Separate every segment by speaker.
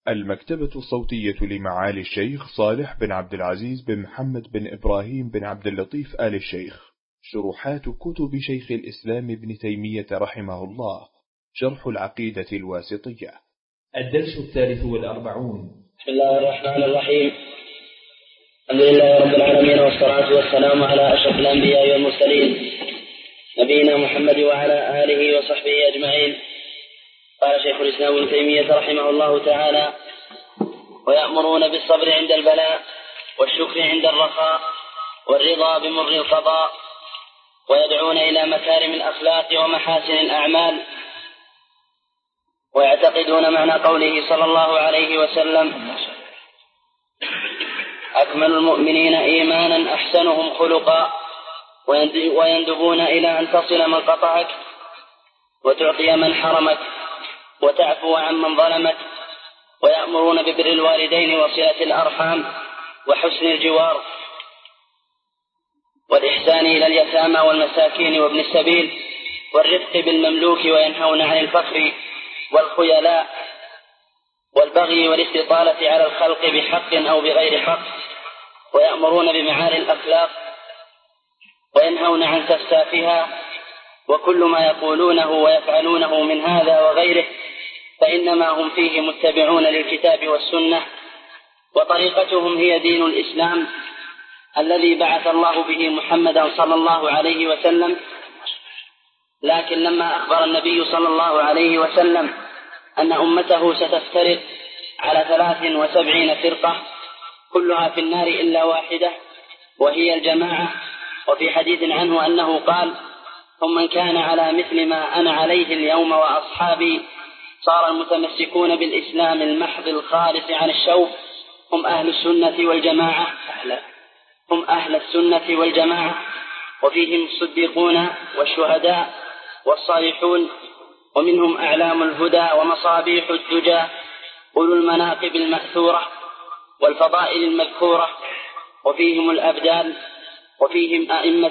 Speaker 1: المكتبة الصوتية لمعالي الشيخ صالح بن عبد العزيز بن محمد بن إبراهيم بن عبد اللطيف آل الشيخ. شروحات كتب شيخ الإسلام ابن تيمية رحمه الله. شرح العقيدة الواسطية. الدرس 43.
Speaker 2: بسم الله الرحمن الرحيم. الحمد لله رب العالمين، والصلاة والسلام على أشرف الأنبياء والمرسلين نبينا محمد وعلى آله وصحبه أجمعين. قال شيخ الإسلام ابن تيمية رحمه الله تعالى: ويأمرون بالصبر عند البلاء، والشكر عند الرخاء، والرضا بمر القضاء، ويدعون إلى مكارم الأخلاق ومحاسن الأعمال، ويعتقدون معنى قوله صلى الله عليه وسلم: أكمل المؤمنين إيمانا أحسنهم خلقا، ويندبون إلى أن تصل من قطعك، وتعطي من حرمك، وتعفو عن من ظلمك، ويأمرون ببر الوالدين وصلة الأرحام وحسن الجوار، والإحسان إلى اليتامى والمساكين وابن السبيل، والرفق بالمملوك، وينهون عن الفخر والخيلاء والبغي والاستطالة على الخلق بحق أو بغير حق، ويأمرون بمعالي الأخلاق، وينهون عن سفسافها، وكل ما يقولونه ويفعلونه من هذا وغيره فإنما هم فيه متبعون للكتاب والسنة، وطريقتهم هي دين الإسلام الذي بعث الله به محمدا صلى الله عليه وسلم. لكن لما أخبر النبي صلى الله عليه وسلم أن أمته ستفترق على 73 فرقة كلها في النار إلا واحدة وهي الجماعة، وفي حديث عنه أنه قال: ثم من كان على مثل ما أنا عليه اليوم وأصحابي صار المتمسكون بالإسلام المحض الخالص عن الشوك هم أهل السنة والجماعة، وفيهم الصديقون والشهداء والصالحون، ومنهم أعلام الهدى ومصابيح الدجى، أولو المناقب المأثورة والفضائل المذكورة، وفيهم الأبدال، وفيهم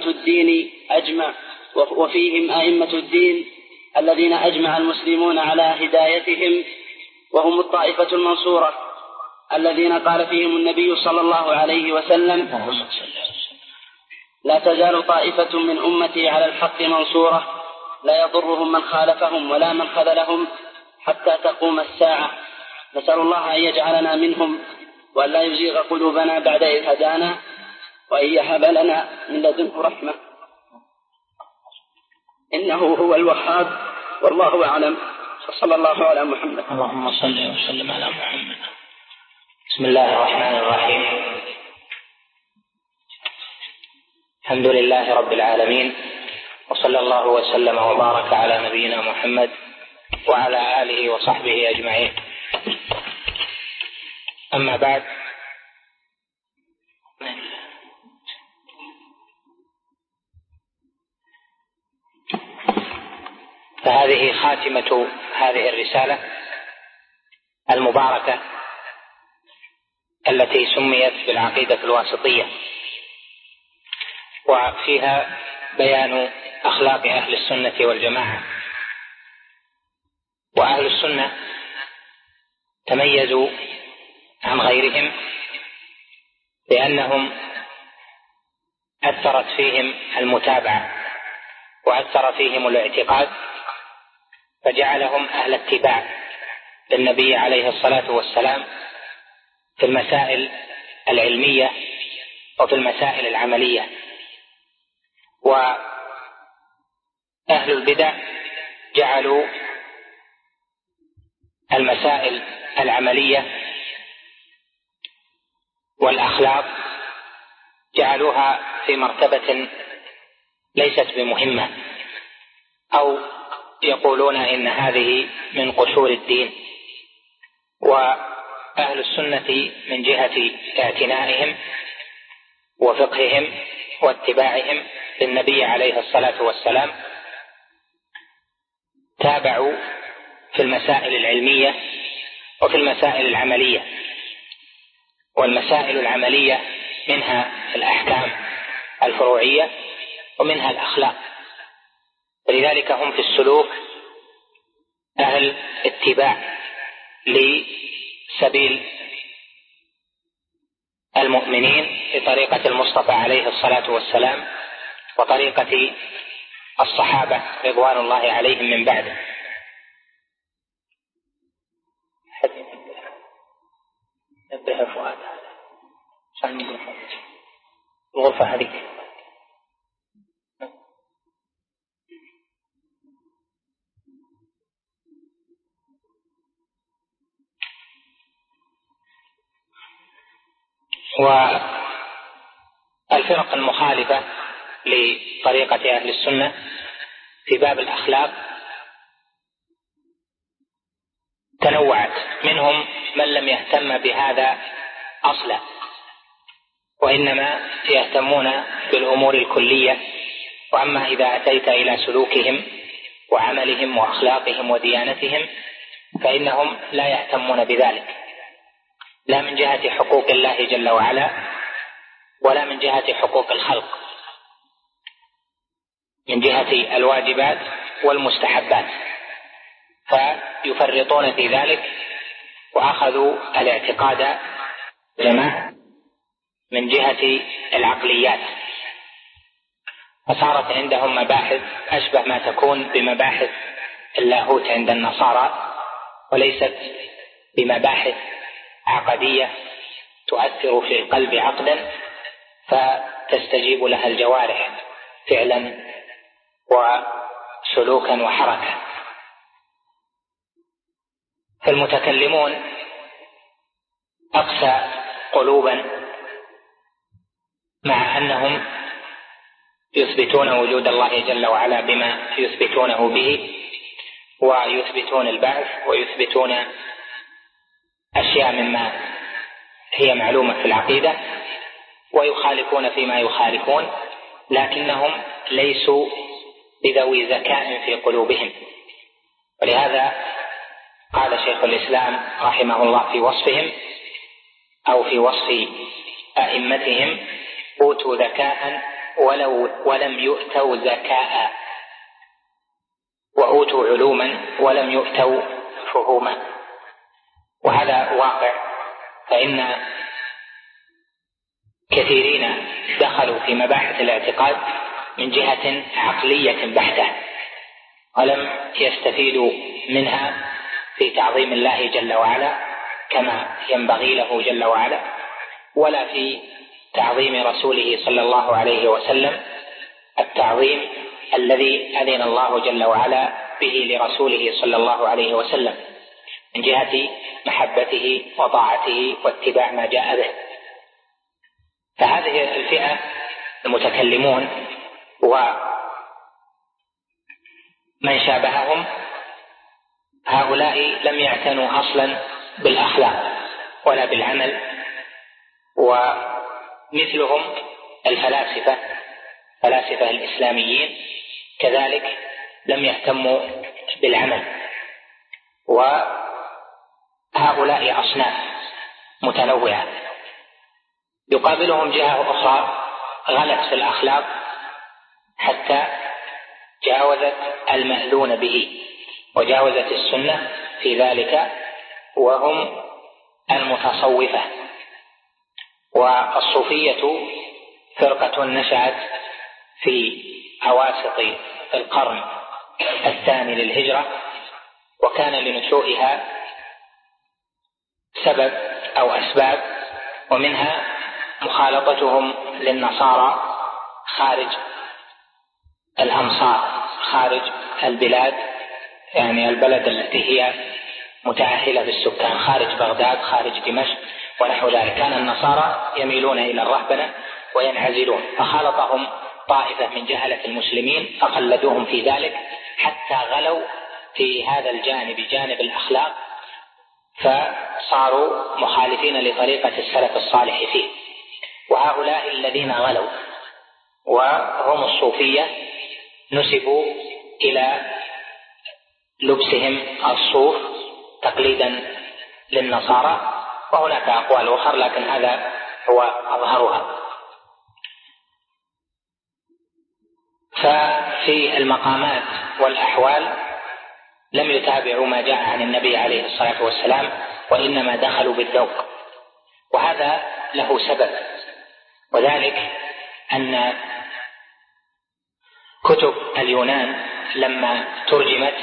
Speaker 2: أئمة الدين الذين أجمع المسلمون على هدايتهم، وهم الطائفة المنصورة الذين قال فيهم النبي صلى الله عليه وسلم: لا تزال طائفة من أمتي على الحق منصورة، لا يضرهم من خالفهم ولا من خذلهم حتى تقوم الساعة. نسأل الله أن يجعلنا منهم، وأن لا يزيغ قلوبنا بعد إذ هدانا، وأن يهب لنا من لدنه رحمة، إنه هو الوهاب، والله أعلم. صلى الله على محمد.
Speaker 3: اللهم صل وسلم على محمد. بسم الله الرحمن الرحيم. الحمد لله رب العالمين، وصلى الله وسلم وبارك على نبينا محمد وعلى آله وصحبه أجمعين. أما بعد، فهذه خاتمة هذه الرسالة المباركة التي سميت بالعقيدة الواسطية، وفيها بيان أخلاق أهل السنة والجماعة. وأهل السنة تميزوا عن غيرهم لأنهم أثرت فيهم المتابعة وأثر فيهم الاعتقاد، فجعلهم أهل اتباع للنبي عليه الصلاة والسلام في المسائل العلمية وفي المسائل العملية. وأهل البدع جعلوا المسائل العملية والأخلاق جعلوها في مرتبة ليست بمهمة، أو يقولون إن هذه من قشور الدين. وأهل السنة من جهة اعتنائهم وفقههم واتباعهم للنبي عليه الصلاة والسلام تابعوا في المسائل العلمية وفي المسائل العملية. والمسائل العملية منها الأحكام الفروعية ومنها الأخلاق، ولذلك هم في السلوك أهل اتباع سبيل المؤمنين بطريقة المصطفى عليه الصلاة والسلام وطريقة الصحابة رضوان الله عليهم من بعده. نبه فؤاد الغرفة هذه. والفرق المخالفة لطريقة أهل السنة في باب الأخلاق تنوعت، منهم من لم يهتم بهذا أصلا وإنما يهتمون بالأمور الكلية، وأما إذا أتيت إلى سلوكهم وعملهم وأخلاقهم وديانتهم فإنهم لا يهتمون بذلك، لا من جهة حقوق الله جل وعلا ولا من جهة حقوق الخلق، من جهة الواجبات والمستحبات، فيفرطون في ذلك وأخذوا الاعتقاد من جهة العقليات، فصارت عندهم مباحث أشبه ما تكون بمباحث اللاهوت عند النصارى، وليست بمباحث عقدية تؤثر في القلب عقدا فتستجيب لها الجوارح فعلا وسلوكا وحركة. فالمتكلمون أقسى قلوبا مع أنهم يثبتون وجود الله جل وعلا بما يثبتونه به، ويثبتون البعث ويثبتون أشياء مما هي معلومة في العقيدة، ويخالفون فيما يخالفون، لكنهم ليسوا بذوي ذكاء في قلوبهم. ولهذا قال شيخ الإسلام رحمه الله في وصفهم أو في وصف أئمتهم: أوتوا ذكاء ولم يؤتوا ذكاء، وأوتوا علوما ولم يؤتوا فهوما. وهذا واقع، فإن كثيرين دخلوا في مباحث الاعتقاد من جهة عقلية بحتة، ولم يستفيدوا منها في تعظيم الله جل وعلا كما ينبغي له جل وعلا، ولا في تعظيم رسوله صلى الله عليه وسلم التعظيم الذي أذن الله جل وعلا به لرسوله صلى الله عليه وسلم من جهة محبته وطاعته واتباع ما جاء به. فهذه الفئة المتكلمون ومن شابههم هؤلاء لم يعتنوا أصلا بالأخلاق ولا بالعمل، ومثلهم الفلاسفة الإسلاميين كذلك لم يهتموا بالعمل. وهؤلاء أصناف متنوعة، يقابلهم جهة أخرى غلت في الأخلاق حتى جاوزت المأذون به وجاوزت السنة في ذلك، وهم المتصوفة. والصوفية فرقة نشأت في أواسط القرن الثاني للهجرة، وكان لنشوئها سبب أو أسباب، ومنها مخالطتهم للنصارى خارج الأمصار، خارج البلاد، يعني البلد التي هي متأهلة بالسكان، خارج بغداد، خارج دمشق ونحو ذلك. كان النصارى يميلون إلى الرهبنة وينعزلون، فخالطهم طائفة من جهلة المسلمين فقلدوهم في ذلك حتى غلوا في هذا الجانب، جانب الأخلاق، فصاروا مخالفين لطريقة السلف الصالح فيه. وهؤلاء الذين غلوا وهم الصوفية نسبوا إلى لبسهم الصوف تقليدا للنصارى، وهناك أقوال أخرى لكن هذا هو أظهرها. ففي المقامات والأحوال لم يتابعوا ما جاء عن النبي عليه الصلاة والسلام وإنما دخلوا بالذوق. وهذا له سبب، وذلك أن كتب اليونان لما ترجمت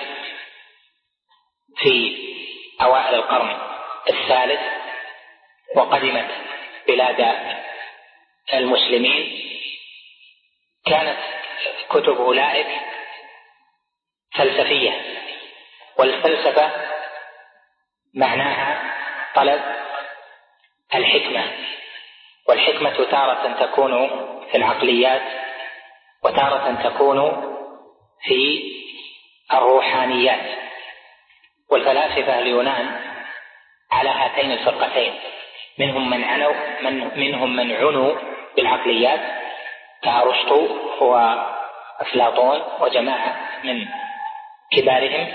Speaker 3: في أوائل القرن الثالث وقدمت بلاد المسلمين كانت كتب أولئك فلسفية، والفلسفة معناها طلب الحكمة، والحكمة تارة تكون في العقليات وتارة تكون في الروحانيات. والفلاسفة اليونان على هاتين الفرقتين، منهم من عنوا بالعقليات كأرسطو وأفلاطون وجماعة من كبارهم،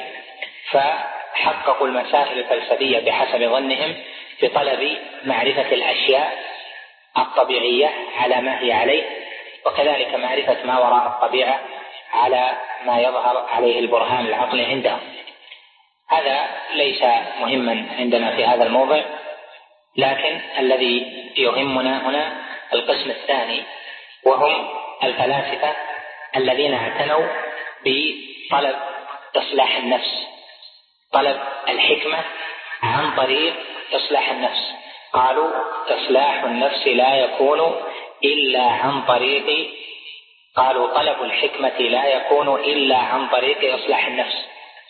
Speaker 3: فحققوا المسائل الفلسفية بحسب ظنهم بطلب معرفة الأشياء الطبيعية على ما هي عليه، وكذلك معرفة ما وراء الطبيعة على ما يظهر عليه البرهان العقلي عندهم. هذا ليس مهما عندنا في هذا الموضع، لكن الذي يهمنا هنا القسم الثاني، وهم الفلاسفة الذين اعتنوا بطلب إصلاح النفس، طلب الحكمة عن طريق إصلاح النفس. قالوا إصلاح النفس لا يكون إلا عن طريق، قالوا طلب الحكمة لا يكون إلا عن طريق إصلاح النفس.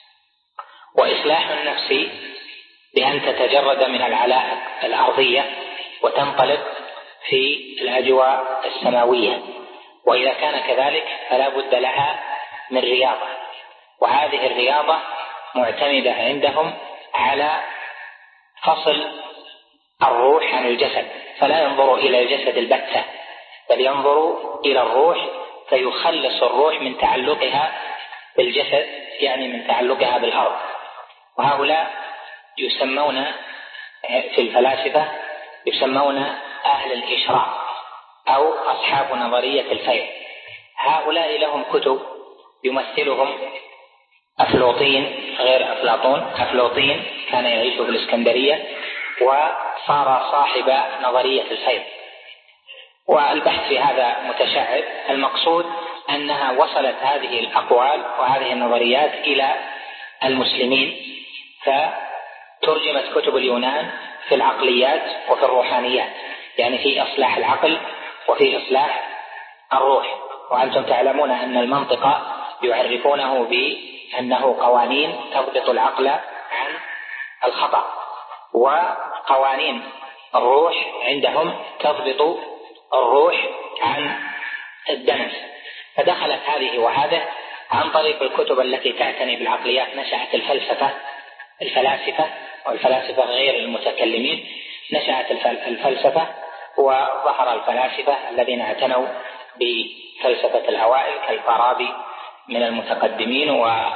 Speaker 3: وإصلاح النفس بأن تتجرد من العلائق الأرضية وتنطلق في الأجواء السماوية، وإذا كان كذلك فلا بد لها من رياضة، وهذه الرياضة معتمدة عندهم على فصل الروح عن الجسد، فلا ينظروا إلى الجسد البتة بل ينظروا إلى الروح، فيخلص الروح من تعلقها بالجسد، يعني من تعلقها بالأرض. وهؤلاء يسمون في الفلاسفة يسمون أهل الإشراق أو أصحاب نظرية الفيض. هؤلاء لهم كتب يمثلهم أفلاطين غير أفلاطون. أفلاطين كان يعيش في الإسكندرية وصار صاحب نظرية الفيض، والبحث في هذا متشعب. المقصود أنها وصلت هذه الأقوال وهذه النظريات إلى المسلمين، فترجمت كتب اليونان في العقليات وفي الروحانيات، يعني في إصلاح العقل وفي إصلاح الروح. وأنتم تعلمون أن المنطق يعرفونه بأنه قوانين تضبط العقل عن الخطأ، وقوانين الروح عندهم تضبط الروح عن الدنس. فدخلت هذه وهذا عن طريق الكتب التي تعتني بالعقليات. نشأت الفلاسفة والفلاسفة غير المتكلمين، نشأت الفلسفة، وظهر الفلاسفة الذين اعتنوا بفلسفة الأوائل كالفارابي من المتقدمين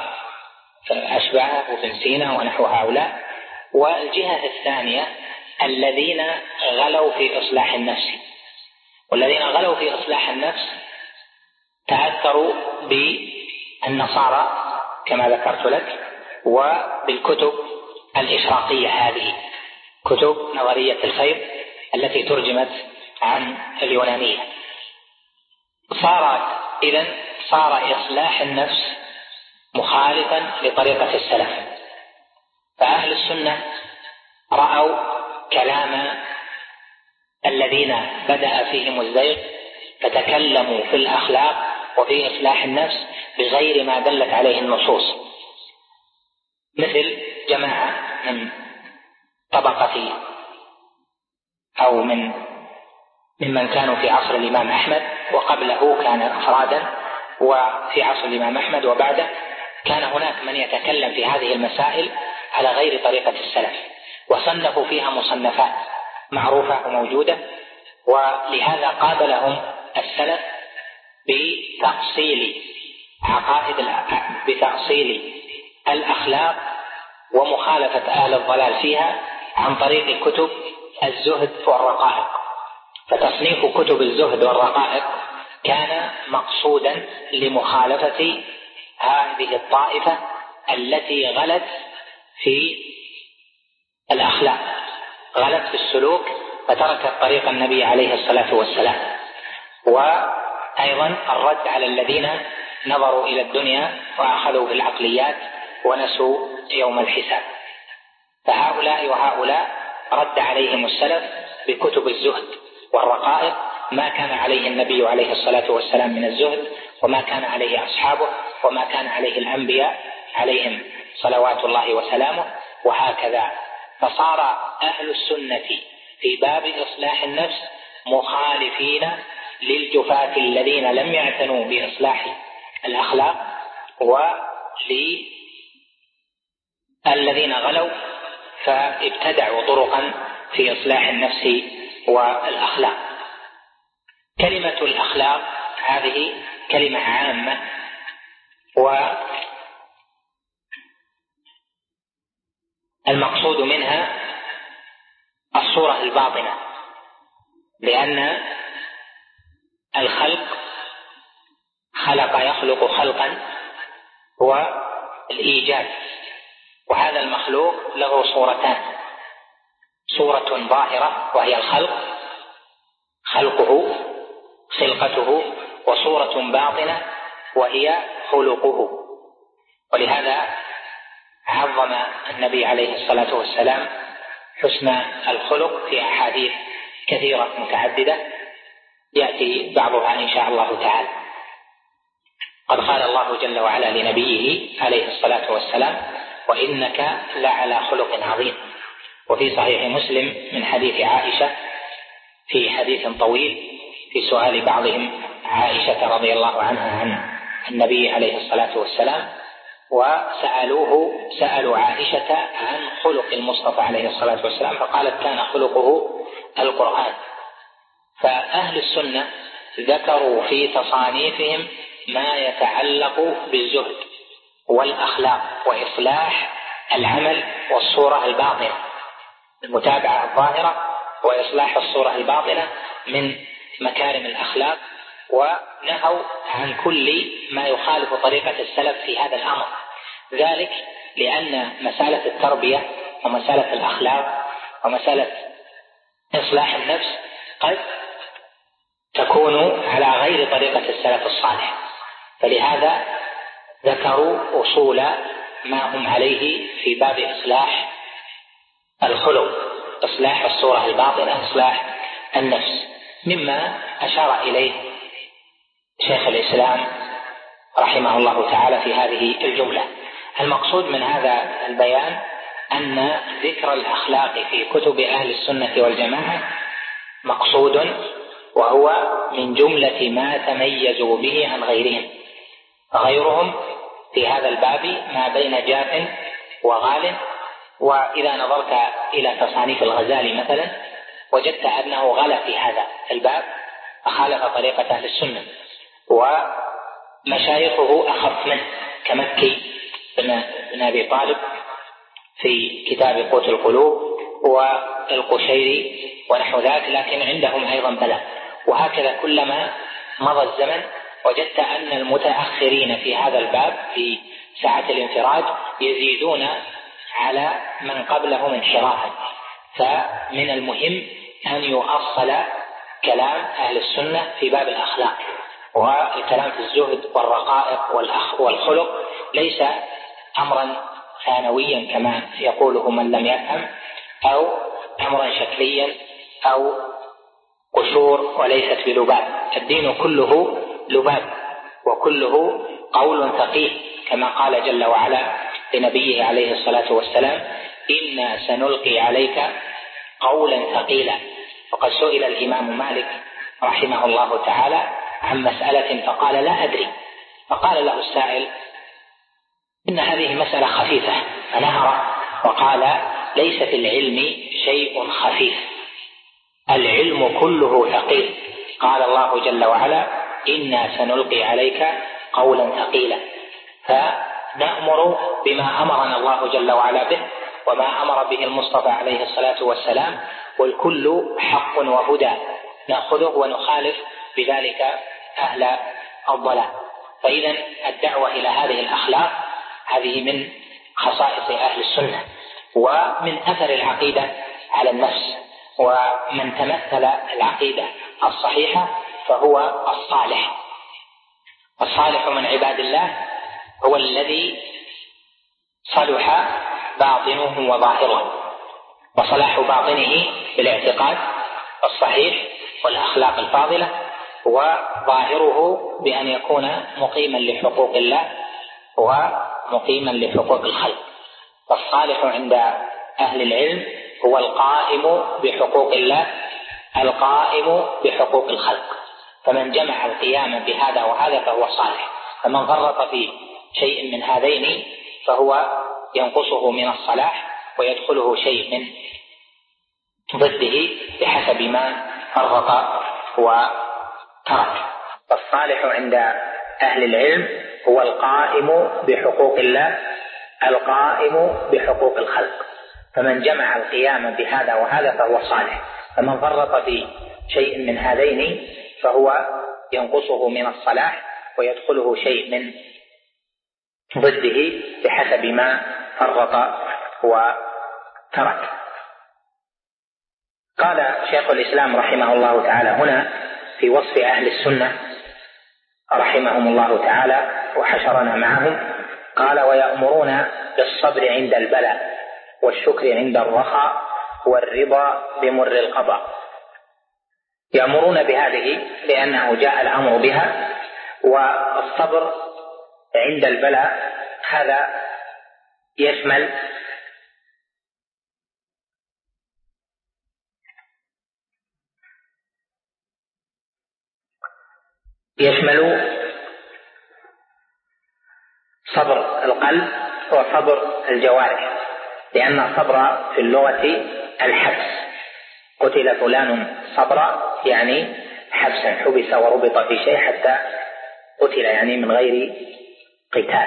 Speaker 3: وأشباهه وابن سينا ونحو هؤلاء. والجهة الثانية الذين غلوا في إصلاح النفس، والذين غلوا في إصلاح النفس تأثروا بالنصارى كما ذكرت لك، وبالكتب الإشراقية، هذه كتب نظرية الفيض التي ترجمت عن اليونانية. صار إصلاح النفس مخالفا لطريقة السلف، فأهل السنة رأوا كلام الذين بدأ فيهم الزيغ فتكلموا في الأخلاق وفي إصلاح النفس بغير ما دلت عليه النصوص، مثل جماعة من طبقة أو ممن كانوا في عصر الإمام أحمد، وقبله كان أفرادا، وفي عصر الإمام أحمد وبعده كان هناك من يتكلم في هذه المسائل على غير طريقة السلف، وصنفوا فيها مصنفات معروفة وموجودة. ولهذا قابلهم السلف بتأصيل الأخلاق ومخالفة أهل الضلال فيها عن طريق كتب الزهد والرقائق. فتصنيف كتب الزهد والرقائق كان مقصودا لمخالفة هذه الطائفة التي غلت في الأخلاق، غلت في السلوك فتركت طريق النبي عليه الصلاة والسلام. وأيضا الرد على الذين نظروا إلى الدنيا وأخذوا بالعقليات ونسوا يوم الحساب. فهؤلاء وهؤلاء رد عليهم السلف بكتب الزهد والرقائق ما كان عليه النبي عليه الصلاة والسلام من الزهد، وما كان عليه أصحابه، وما كان عليه الأنبياء عليهم صلوات الله وسلامه، وهكذا. فصار أهل السنة في باب إصلاح النفس مخالفين للجفاة الذين لم يعتنوا بإصلاح الأخلاق، وللذين غلوا فابتدعوا طرقا في إصلاح النفس والأخلاق. كلمة الأخلاق هذه كلمة عامة، والمقصود منها الصورة الباطنة، لأن الخلق يخلق خلقا هو الإيجاد، وهذا المخلوق له صورتان: صورة ظاهرة وهي خلقته، وصورة باطنة وهي خلقه. ولهذا عظم النبي عليه الصلاة والسلام حسن الخلق في أحاديث كثيرة متعددة يأتي بعضها إن شاء الله تعالى. قد قال الله جل وعلا لنبيه عليه الصلاة والسلام: وإنك لعلى خلق عظيم. وفي صحيح مسلم من حديث عائشة في حديث طويل في سؤال بعضهم عائشة رضي الله عنها عن النبي عليه الصلاة والسلام، سألوا عائشة عن خلق المصطفى عليه الصلاة والسلام، فقالت: كان خلقه القرآن. فأهل السنة ذكروا في تصانيفهم ما يتعلق بالزهد والأخلاق وإصلاح العمل والصورة الباطنة، المتابعة الظاهرة وإصلاح الصورة الباطنة من مكارم الأخلاق، ونهوا عن كل ما يخالف طريقة السلف في هذا الأمر. ذلك لأن مسألة التربية ومسألة الأخلاق ومسألة إصلاح النفس قد تكون على غير طريقة السلف الصالح، فلهذا ذكروا أصول ما هم عليه في باب إصلاح الخلق، إصلاح الصورة الباطنة، إصلاح النفس، مما أشار إليه شيخ الإسلام رحمه الله تعالى في هذه الجملة. المقصود من هذا البيان أن ذكر الأخلاق في كتب أهل السنة والجماعة مقصود، وهو من جملة ما تميزوا به عن غيرهم. غيرهم في هذا الباب ما بين جاف وغال، وإذا نظرت إلى تصانيف الغزالي مثلا وجدت أنه غلا في هذا الباب فخالف طريقة أهل السنة، ومشايخه أخف منه كمكي بن أبي طالب في كتاب قوت القلوب والقشيري ونحو ذلك، لكن عندهم أيضا بلاء. وهكذا كلما مضى الزمن وجدت أن المتأخرين في هذا الباب في ساعة الانفراد يزيدون على من قبلهم انحرافا. فمن المهم أن يؤصل كلام أهل السنة في باب الأخلاق، والكلام في الزهد والرقائق والخلق ليس أمرا ثانويا كما يقوله من لم يفهم، أو أمرا شكليا أو قشور وليست بلباب. الدين كله لباب وكله قول ثقيل، كما قال جل وعلا لنبيه عليه الصلاة والسلام: إنا سنلقي عليك قولا ثقيلا. وقد سئل الإمام مالك رحمه الله تعالى عن مسألة فقال: لا أدري. فقال له السائل: إن هذه مسألة خفيفة، فنهر وقال: ليس في العلم شيء خفيف، العلم كله ثقيل. قال الله جل وعلا: إنا سنلقي عليك قولا ثقيلا. فنأمر بما أمرنا الله جل وعلا به وما أمر به المصطفى عليه الصلاة والسلام، والكل حق وهدى، نأخذه ونخالف بذلك أهل الضلال. فإذا الدعوة إلى هذه الأخلاق هذه من خصائص أهل السنة، ومن أثر العقيدة على النفس. ومن تمثل العقيدة الصحيحة فهو الصالح. الصالح من عباد الله هو الذي صلح باطنه وظاهره، وصلاح باطنه بالاعتقاد الصحيح والأخلاق الفاضلة، وظاهره بأن يكون مقيما لحقوق الله ومقيما لحقوق الخلق. فالصالح عند أهل العلم هو القائم بحقوق الله القائم بحقوق الخلق. فمن جمع القيام بهذا وهذا فهو صالح. فمن فرط في شيء من هذين فهو ينقصه من الصلاح ويدخله شيء من ضده بحسب ما فرط وترك. فالصالح عند أهل العلم هو القائم بحقوق الله القائم بحقوق الخلق. فمن جمع القيام بهذا وهذا فهو صالح. فمن فرط في شيء من هذين فهو ينقصه من الصلاح ويدخله شيء من ضده بحسب ما فرط وترك. قال شيخ الإسلام رحمه الله تعالى هنا في وصف أهل السنة رحمهم الله تعالى وحشرنا معهم، قال: ويأمرون بالصبر عند البلاء والشكر عند الرخاء والرضا بمر القضاء. يأمرون بهذه لأنه جاء الأمر بها. والصبر عند البلاء هذا يشمل صبر القلب وصبر الجوارح، لأن الصبر في اللغة الحبس. قتل فلان صبرا يعني حبسا، حبس وربط في شيء حتى قتل، يعني من غير قتال.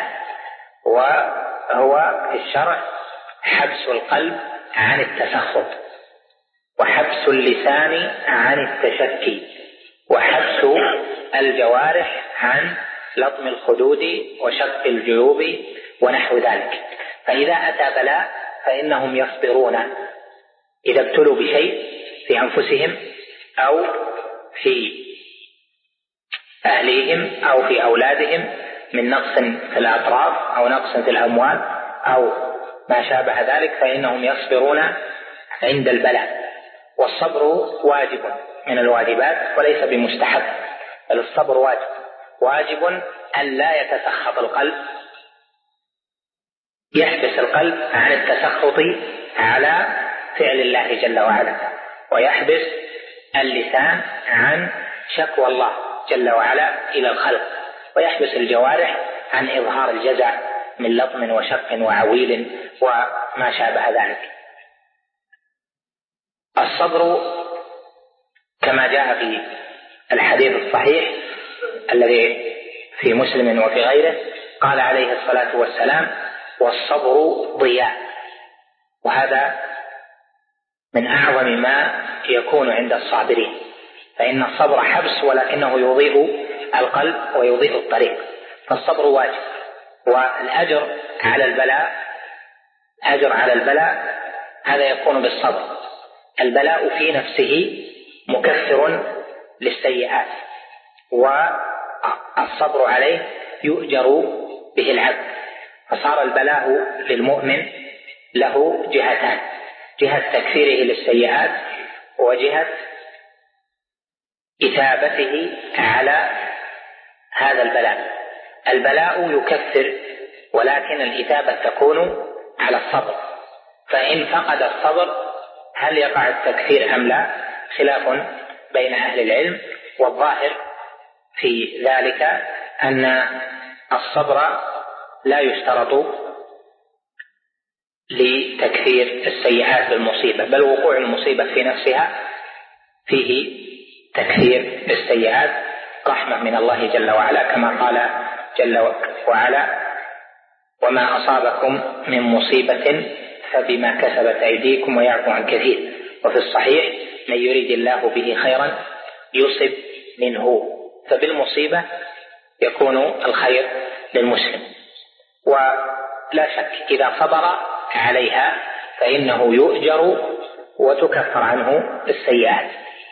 Speaker 3: وهو في الشرع حبس القلب عن التسخط، وحبس اللسان عن التشكي، وحبس الجوارح عن لطم الخدود وشق الجيوب ونحو ذلك. فإذا أتى بلاء فإنهم يصبرون إذا ابتلوا بشيء في أنفسهم أو في أهليهم أو في أولادهم من نقص في الأطراف أو نقص في الأموال أو ما شابه ذلك، فإنهم يصبرون عند البلاء. والصبر واجب من الواجبات وليس بمستحب، بل الصبر واجب أن لا يتسخط القلب، يحبس القلب عن التسخط على فعل الله جل وعلا، ويحبس اللسان عن شكوى الله جل وعلا إلى الخلق، ويحبس الجوارح عن إظهار الجزع من لطم وشق وعويل وما شابه ذلك. الصبر كما جاء في الحديث الصحيح الذي في مسلم وفي غيره قال عليه الصلاة والسلام: والصبر ضياء. وهذا من أعظم ما يكون عند الصابرين، فإن الصبر حبس ولكنه يضيء القلب ويضيء الطريق. فالصبر واجب. والأجر على البلاء هذا يكون بالصبر. البلاء في نفسه مكفر للسيئات، والصبر عليه يؤجر به العبد. فصار البلاء للمؤمن له جهتان: جهة تكفيره للسيئات وجهة إثابته على هذا البلاء. البلاء يكفر ولكن الإثابة تكون على الصبر. فإن فقد الصبر هل يقع التكفير أم لا؟ خلاف بين أهل العلم، والظاهر في ذلك أن الصبر لا يشترط لتكفير السيئات بالمصيبة، بل وقوع المصيبة في نفسها فيه تكفير السيئات رحمة من الله جل وعلا، كما قال جل وعلا: وما أصابكم من مصيبة فبما كسبت أيديكم ويعفو عن كثير. وفي الصحيح: من يريد الله به خيرا يصب منه. فبالمصيبة يكون الخير للمسلم. ولا شك إذا صبر عليها فإنه يؤجر وتكفر عنه السيئات.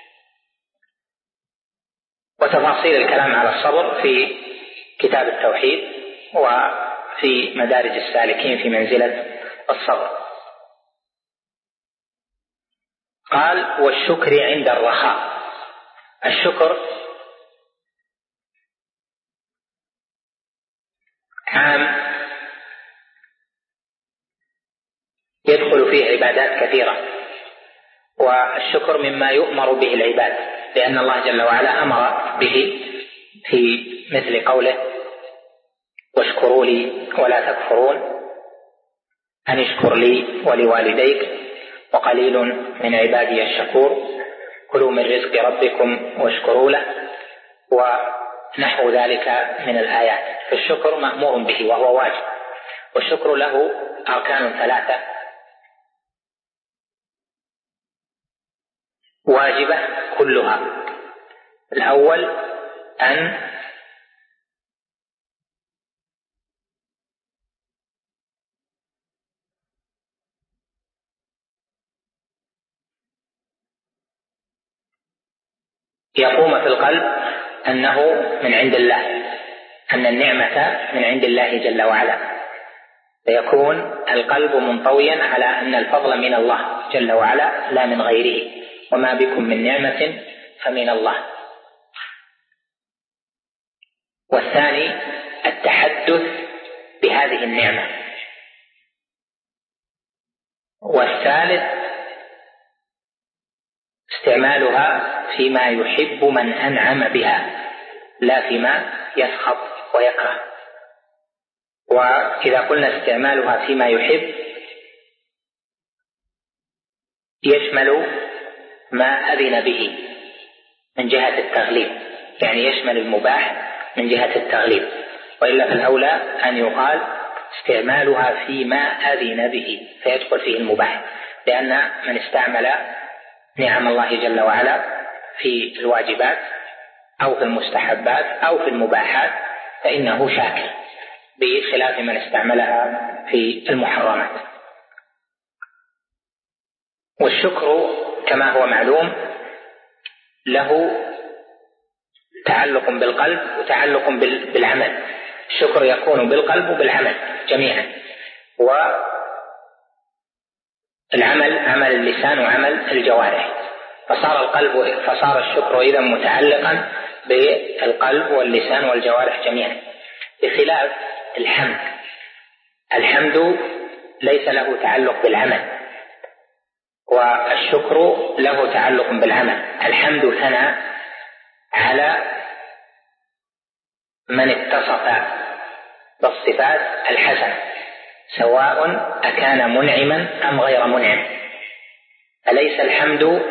Speaker 3: وتفاصيل الكلام على الصبر في كتاب التوحيد وفي مدارج السالكين في منزلة الصبر. قال: والشكر عند الرخاء. الشكر عام يدخل فيه عبادات كثيرة، والشكر مما يؤمر به العباد، لأن الله جل وعلا أمر به في مثل قوله: واشكروا لي ولا تكفرون، أن اشكر لي ولوالديك وقليل من عبادي الشكور، كلوا من رزق ربكم واشكروا له، ونحو ذلك من الآيات. فالشكر مأمور به وهو واجب، والشكر له أركان 3 واجبة كلها. الأول أن يقوم في القلب أنه من عند الله، أن النعمة من عند الله جل وعلا، فيكون القلب منطويا على أن الفضل من الله جل وعلا لا من غيره، وما بكم من نعمة فمن الله. والثاني التحدث بهذه النعمة. والثالث استعمالها فيما يحب من أنعم بها، لا فيما يسخط ويكره. وإذا قلنا استعمالها فيما يحب يشمل ما أذن به من جهة التغليب، يعني يشمل المباح من جهة التغليب، وإلا فالأولى أن يقال استعمالها فيما أذن به فيدخل فيه المباح، لأن من استعمل نعم الله جل وعلا في الواجبات أو في المستحبات أو في المباحات فإنه شاكر، بخلاف من استعملها في المحرمات. والشكر كما هو معلوم له تعلق بالقلب وتعلق بالعمل. الشكر يكون بالقلب وبالعمل جميعا، والعمل عمل اللسان وعمل الجوارح، فصار الشكر إذا متعلقا بالقلب واللسان والجوارح جميعا، بخلاف الحمد. الحمد ليس له تعلق بالعمل، والشكر له تعلق بالعمل. الحمد ثنى على من اتصف بالصفات الحسنة، سواء أكان منعما أم غير منعم. فليس الحمد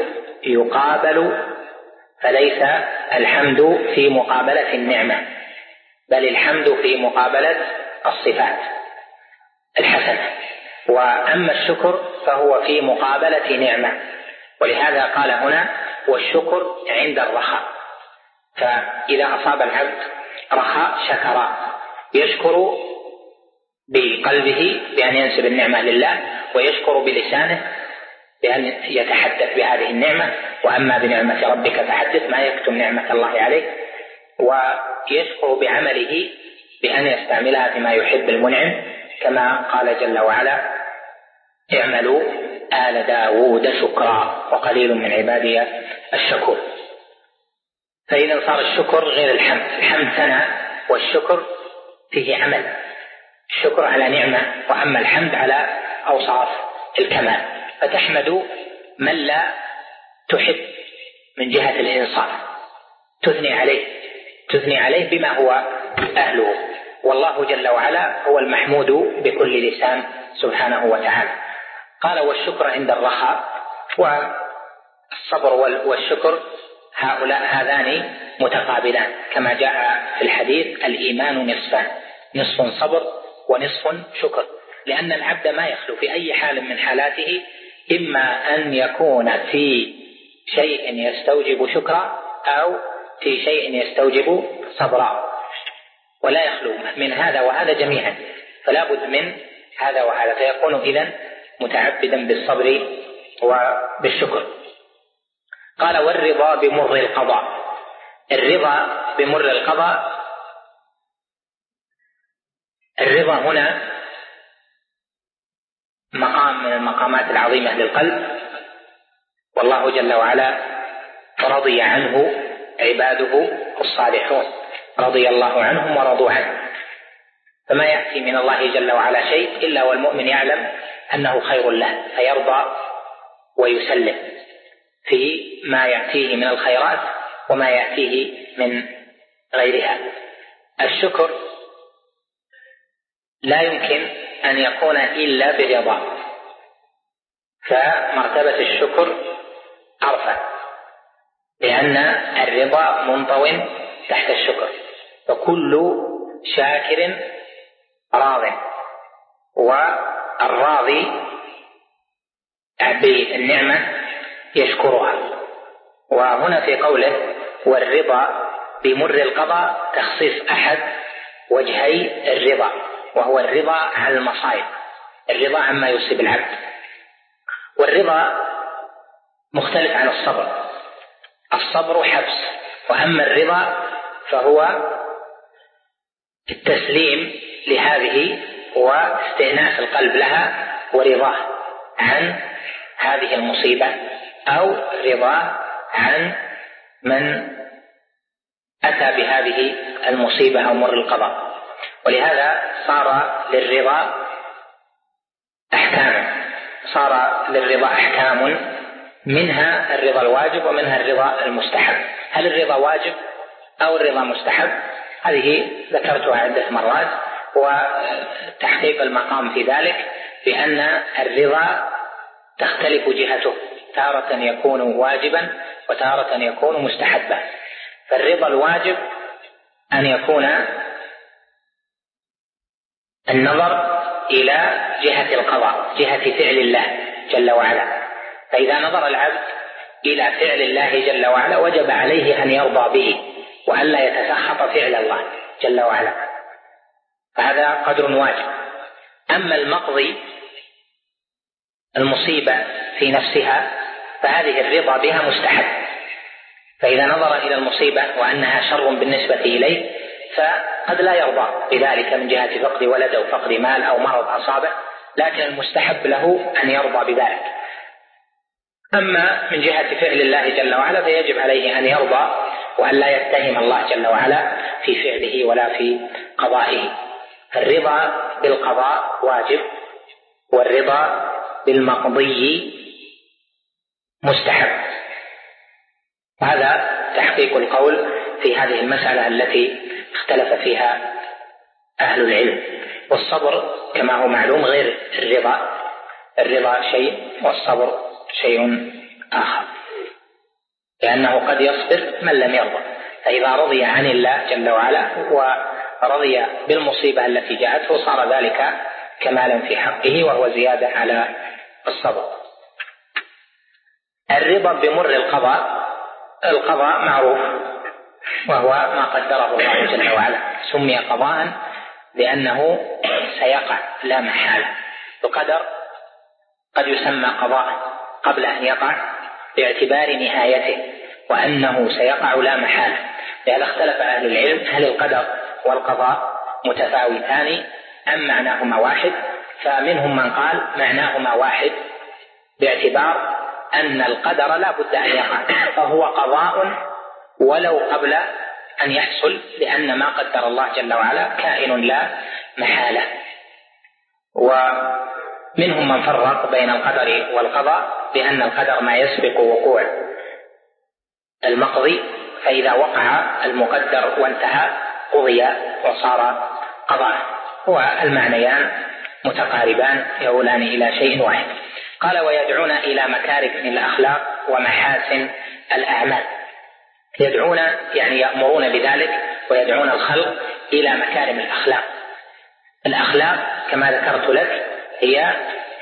Speaker 3: في مقابلة النعمة، بل الحمد في مقابلة الصفات الحسنة. وأما الشكر فهو في مقابلة نعمة، ولهذا قال هنا: والشكر عند الرخاء. فإذا أصاب العبد رخاء شكر، يشكر بقلبه بأن ينسب النعمة لله، ويشكر بلسانه بأن يتحدث بهذه النعمة، وأما بنعمة ربك فحدث، ما يكتم نعمة الله عليك. ويشكر بعمله بأن يستعملها فيما يحب المنعم، كما قال جل وعلا: اعملوا آل داود شكرا وقليل من عبادي الشكور. فإذا صار الشكر غير الحمد. الحمد ثنى، والشكر فيه عمل، الشكر على نعمة، وأما الحمد على أوصاف الكمال. فتحمد من لا تحب من جهة الإنصاف، تثني عليه بما هو أهله، والله جل وعلا هو المحمود بكل لسان سبحانه وتعالى. قال: والشكر عند الرخاء. والصبر والشكر هذان متقابلان، كما جاء في الحديث: الإيمان نصفان، نصف صبر ونصف شكر. لأن العبد ما يخلو في أي حال من حالاته إما أن يكون في شيء يستوجب شكرا أو في شيء يستوجب صبرا، ولا يخلو من هذا وهذا جميعا، فلا بد من هذا وهذا، فيكون إذن متعبدا بالصبر وبالشكر. قال والرضا بمر القضاء. الرضا بمر القضاء، الرضا هنا مقام من المقامات العظيمة للقلب، والله جل وعلا رضي عنه عباده الصالحون، رضي الله عنهم ورضوا عنه. فما يأتي من الله جل وعلا شيء إلا والمؤمن يعلم أنه خير له، فيرضى ويسلم في ما يأتيه من الخيرات وما يأتيه من غيرها. الشكر لا يمكن أن يكون إلا برضا، فمرتبة الشكر أرفع، لأن الرضا منطو تحت الشكر، فكل شاكر راض، والراضي بالنعمة يشكرها. وهنا في قوله والرضا بمر القضاء تخصيص أحد وجهي الرضا، وهو الرضا عن المصائب، الرضا عما يصيب العبد. والرضا مختلف عن الصبر، الصبر حبس، وأما الرضا فهو التسليم لهذه واستئناس القلب لها ورضاه عن هذه المصيبة، أو رضاه عن من أتى بهذه المصيبة أو مر القضاء. ولهذا صار للرضا أحكام، منها الرضا الواجب ومنها الرضا المستحب. هل الرضا واجب أو الرضا مستحب؟ هذه ذكرتها عدة مرات، وتحقيق المقام في ذلك بأن الرضا تختلف جهته، تارة يكون واجبا وتارة يكون مستحبا. فالرضا الواجب أن يكون النظر إلى جهة القضاء، جهة فعل الله جل وعلا، فإذا نظر العبد إلى فعل الله جل وعلا وجب عليه أن يرضى به وألا يتسخط فعل الله جل وعلا، فهذا قدر واجب. أما المقضي، المصيبة في نفسها، فهذه الرضا بها مستحب، فإذا نظر إلى المصيبة وأنها شر بالنسبة إليه فقد لا يرضى بذلك من جهة فقد ولد أو فقد مال أو مرض أصابه، لكن المستحب له أن يرضى بذلك. أما من جهة فعل الله جل وعلا فيجب عليه أن يرضى وأن لا يتهم الله جل وعلا في فعله ولا في قضائه. الرضا بالقضاء واجب، والرضا بالمقضي مستحب. هذا تحقيق القول في هذه المسألة التي اختلف فيها أهل العلم. والصبر كما هو معلوم غير الرضا شيء والصبر شيء آخر، لأنه قد يصبر من لم يرضى، فإذا رضي عن الله جل وعلا ورضي بالمصيبة التي جاءته صار ذلك كمالا في حقه وهو زيادة على الصبر. الرضا بمر القضاء معروف، وهو ما قدره الله جل وعلا، سمي قضاء لأنه سيقع لا محالة. القدر قد يسمى قضاء قبل أن يقع باعتبار نهايته وأنه سيقع لا محالة، لأن اختلف أهل العلم هل القدر والقضاء متفاوتان أم معناهما واحد، فمنهم من قال معناهما واحد باعتبار أن القدر لا بد أن يقع، فهو قضاء ولو قبل أن يحصل، لأن ما قدر الله جل وعلا كائن لا محالة. ومنهم من فرق بين القدر والقضاء بأن القدر ما يسبق وقوع المقضي، فإذا وقع المقدر وانتهى قضي وصار قضاء، والمعنيان متقاربان يؤولان إلى شيء واحد. قال ويدعون إلى مكارم الأخلاق ومحاسن الأعمال. يدعون يعني يأمرون بذلك، ويدعون الخلق إلى مكارم الأخلاق. الأخلاق كما ذكرت لك هي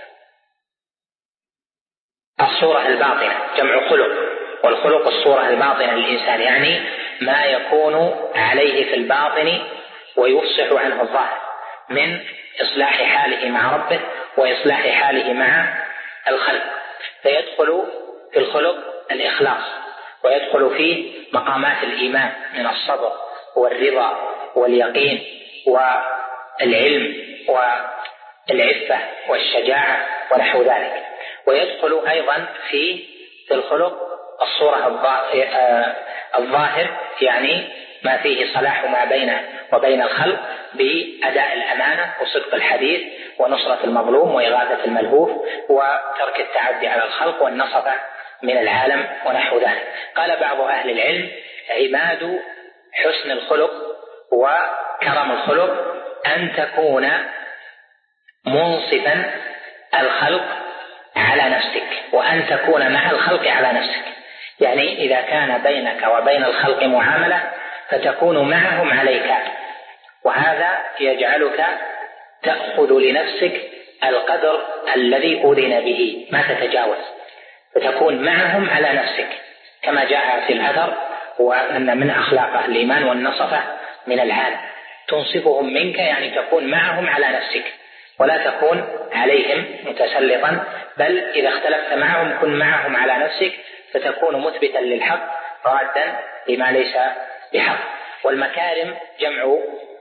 Speaker 3: الصورة الباطنة، جمع خلق، والخلق الصورة الباطنة للإنسان، يعني ما يكون عليه في الباطن ويفصح عنه الظاهر من إصلاح حاله مع ربه وإصلاح حاله مع الخلق. فيدخل في الخلق الإخلاص، ويدخل فيه مقامات الإيمان من الصبر والرضا واليقين والعلم والعفة والشجاعة ونحو ذلك. ويدخل أيضا في الخلق الصورة الظاهر، يعني ما فيه صلاح ما بينه وبين الخلق بأداء الأمانة وصدق الحديث ونصرة المظلوم وإغاثة الملهوف وترك التعدي على الخلق والنصب من العالم ونحو ذلك. قال بعض أهل العلم: عماد حسن الخلق وكرم الخلق أن تكون منصفا الخلق على نفسك، وأن تكون مع الخلق على نفسك. يعني إذا كان بينك وبين الخلق معاملة فتكون معهم عليك، وهذا يجعلك تأخذ لنفسك القدر الذي أذن به، ما تتجاوز، فتكون معهم على نفسك، كما جاء في الأثر: وأن من أخلاق الإيمان والنصفة من العالم. تنصفهم منك يعني تكون معهم على نفسك، ولا تكون عليهم متسلطا، بل إذا اختلفت معهم كن معهم على نفسك، فتكون مثبتا للحق رادا لما ليس بحق. والمكارم جمع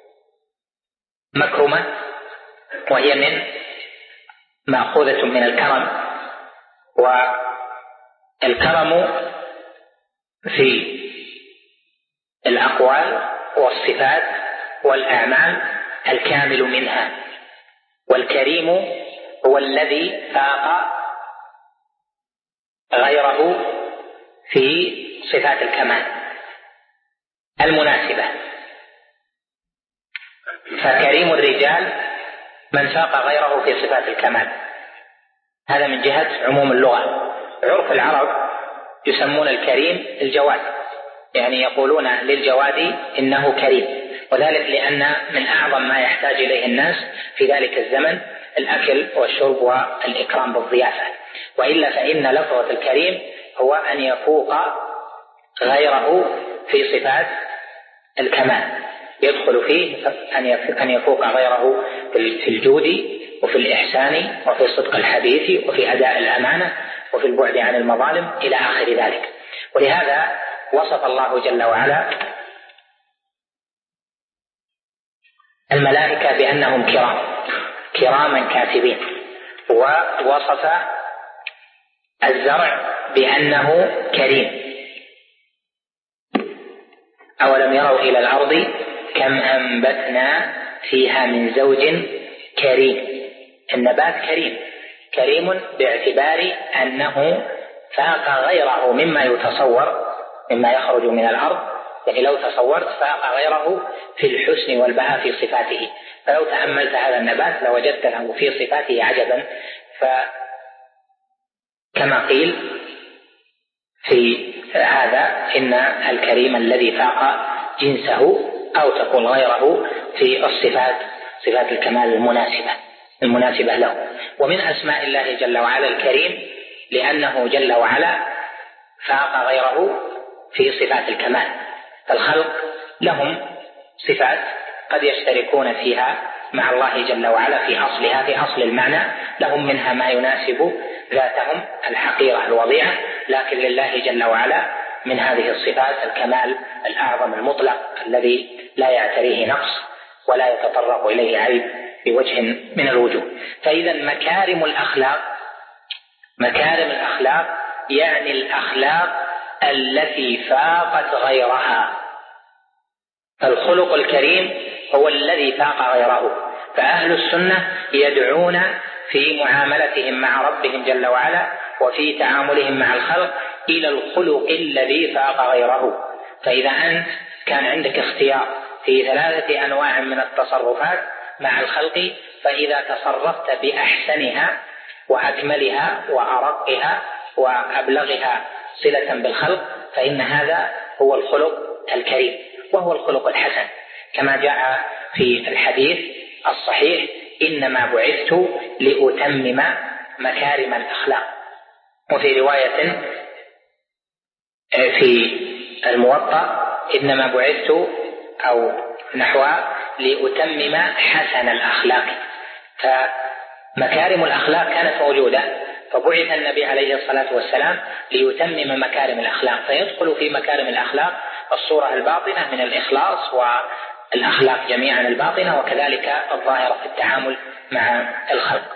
Speaker 3: مكرمة، وهي من مأخوذة من الكرم. والكرم في الأقوال والصفات والأعمال الكامل منها، والكريم هو الذي فاق غيره في صفات الكمال المناسبة. فكريم الرجال من فاق غيره في صفات الكمال، هذا من جهة عموم اللغة. عرف العرب يسمون الكريم الجواد، يعني يقولون للجواد إنه كريم، وذلك لأن من أعظم ما يحتاج إليه الناس في ذلك الزمن الأكل والشرب والإكرام بالضيافة. وإلا فإن لفظة الكريم هو أن يفوق غيره في صفات الكمال، يدخل فيه أن يفوق غيره في الجود وفي الإحسان وفي صدق الحديث وفي أداء الأمانة وفي البعد عن المظالم إلى آخر ذلك. ولهذا وصف الله جل وعلا الملائكة بأنهم كراما كاتبين، ووصف الزرع بأنه كريم. أولم يروا إلى الأرض كم أنبتنا فيها من زوج كريم. النبات كريم باعتبار أنه فاق غيره مما يتصور، مما يخرج من الأرض. يعني لو تصورت فاق غيره في الحسن والبهاء في صفاته، فلو تأملت هذا النبات لوجدت له في صفاته عجبا. فكما قيل في هذا إن الكريم الذي فاق جنسه أو تقول غيره في صفات الكمال المناسبة له. ومن أسماء الله جل وعلا الكريم، لأنه جل وعلا فاق غيره في صفات الكمال. فالخلق لهم صفات قد يشتركون فيها مع الله جل وعلا في أصلها، في أصل المعنى، لهم منها ما يناسب ذاتهم الحقيرة الوضيعة، لكن لله جل وعلا من هذه الصفات الكمال الأعظم المطلق الذي لا يعتريه نقص ولا يتطرق إليه عيب بوجه من الوجوه. فإذا مكارم الأخلاق يعني الأخلاق التي فاقت غيرها. فالخلق الكريم هو الذي فاق غيره. فأهل السنة يدعون في معاملتهم مع ربهم جل وعلا وفي تعاملهم مع الخلق إلى الخلق الذي فاق غيره. فإذا أنت كان عندك اختيار في 3 أنواع من التصرفات مع الخلق، فإذا تصرفت بأحسنها وأكملها وأرقها وأبلغها صلة بالخلق فإن هذا هو الخلق الكريم، وهو الخلق الحسن، كما جاء في الحديث الصحيح: إنما بعثت لأتمم مكارم الأخلاق. وفي رواية في الموطأ: إنما بعثت أو نحوها لأتمم حسن الأخلاق. مكارم الأخلاق كانت موجودة، فبعث النبي عليه الصلاة والسلام ليتمم مكارم الأخلاق، فيدخل في مكارم الأخلاق الصورة الباطنة من الإخلاص والأخلاق جميعا الباطنة، وكذلك الظاهرة في التعامل مع الخلق.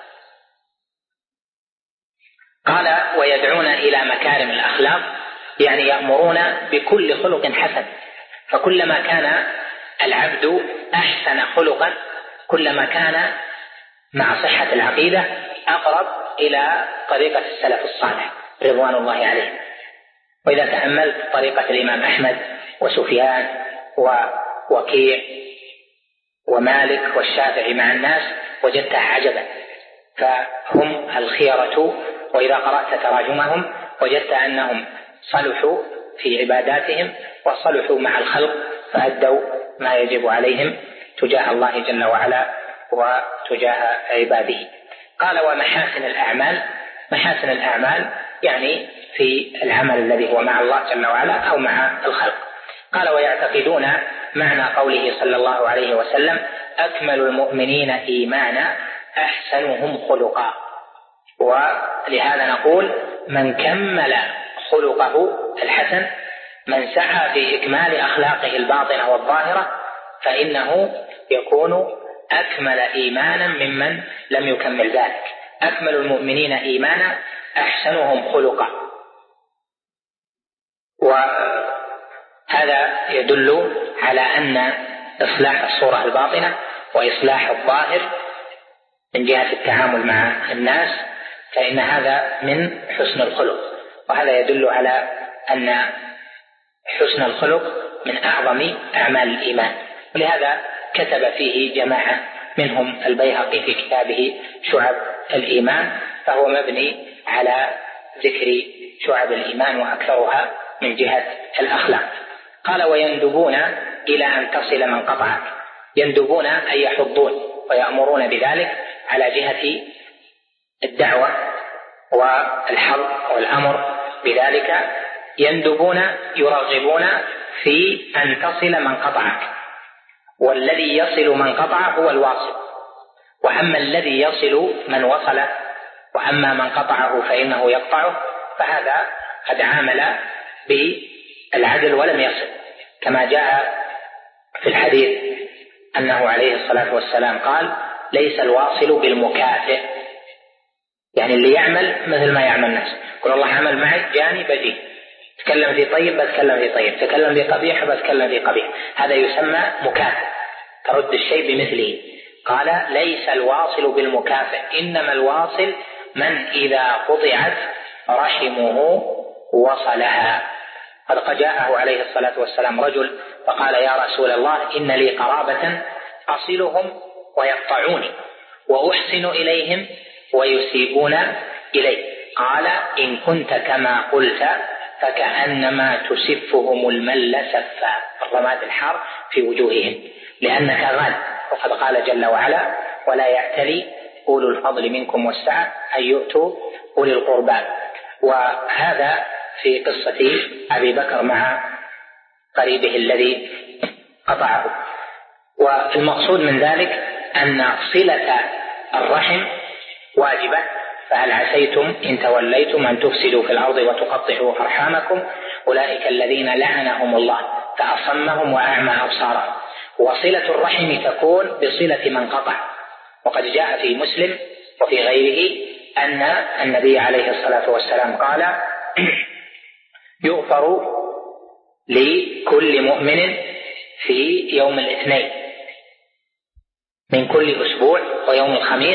Speaker 3: قال ويدعون إلى مكارم الأخلاق، يعني يأمرون بكل خلق حسن، فكلما كان العبد أحسن خلقا كلما كان مع صحة العقيدة أقرب إلى طريقة السلف الصالح رضوان الله عليهم. وإذا تأملت طريقة الإمام أحمد وسفيان ووكيع ومالك والشافعي مع الناس وجدتها عجبا، فهم الخيرة، وإذا قرأت تراجمهم وجدت أنهم صلحوا في عباداتهم وصلحوا مع الخلق، فأدوا ما يجب عليهم تجاه الله جل وعلا وتجاه عباده. قال ومحاسن الأعمال، محاسن الأعمال يعني في العمل الذي هو مع الله جل وعلا أو مع الخلق. قال ويعتقدون معنى قوله صلى الله عليه وسلم أكمل المؤمنين إيمانا أحسنهم خلقا، ولهذا نقول من كمل خلقه الحسن، من سعى في إكمال أخلاقه الباطنة والظاهرة، فإنه يكون أكمل إيمانا ممن لم يكمل ذلك. أكمل المؤمنين إيمانا أحسنهم خلقا، وهذا يدل على أن إصلاح الصورة الباطنة وإصلاح الظاهر من جهة التعامل مع الناس فإن هذا من حسن الخلق، وهذا يدل على أن حسن الخلق من أعظم أعمال الإيمان. ولهذا كتب فيه جماعة منهم البيهقي في كتابه شعب الإيمان، فهو مبني على ذكر شعب الإيمان وأكثرها من جهة الأخلاق. قال ويندبون إلى أن تصل من قطعك، يندبون أي يحضون ويأمرون بذلك على جهة الدعوة والحظ والأمر بذلك. يندبون يرغبون في أن تصل من قطعك، والذي يصل من قطع هو الواصل، وأما الذي يصل من وصل، وأما من قطعه فإنه يقطعه، فهذا قد عامل بالعدل ولم يصل، كما جاء في الحديث أنه عليه الصلاة والسلام قال ليس الواصل بالمكافئ، يعني اللي يعمل مثل ما يعمل الناس، يقول الله عمل معي جاني بجي، تكلم في طيب بتكلم في طيب، تكلم في قبيح بتكلم في قبيح، هذا يسمى مكافئ، ترد الشيء بمثله. قال ليس الواصل بالمكافئ، إنما الواصل من إذا قطعت رحمه وصلها. قد جاءه عليه الصلاة والسلام رجل فقال يا رسول الله إن لي قرابة أصلهم ويقطعوني وأحسن إليهم ويسيئون إلي. قال إن كنت كما قلت فكأنما تسفهم المل سفا، الرماد الحار في وجوههم لأنك غال، وقد قال جل وعلا ولا يأتلي أولو الفضل منكم والسعة أن يؤتوا أولي القربى. وهذا في قصة أبي بكر مع قريبه الذي قطعه. والمقصود من ذلك أن صلة الرحم واجبة، فهل عسيتم إن توليتم أن تفسدوا في الأرض وتقطعوا أرحامكم أولئك الذين لعنهم الله فأصمهم وأعمى أبصارهم. وصلة الرحم تكون بصلة من قطع، وقد جاء في مسلم وفي غيره أن النبي عليه الصلاة والسلام قال يغفر لكل مؤمن في يوم الاثنين من كل أسبوع ويوم الخميس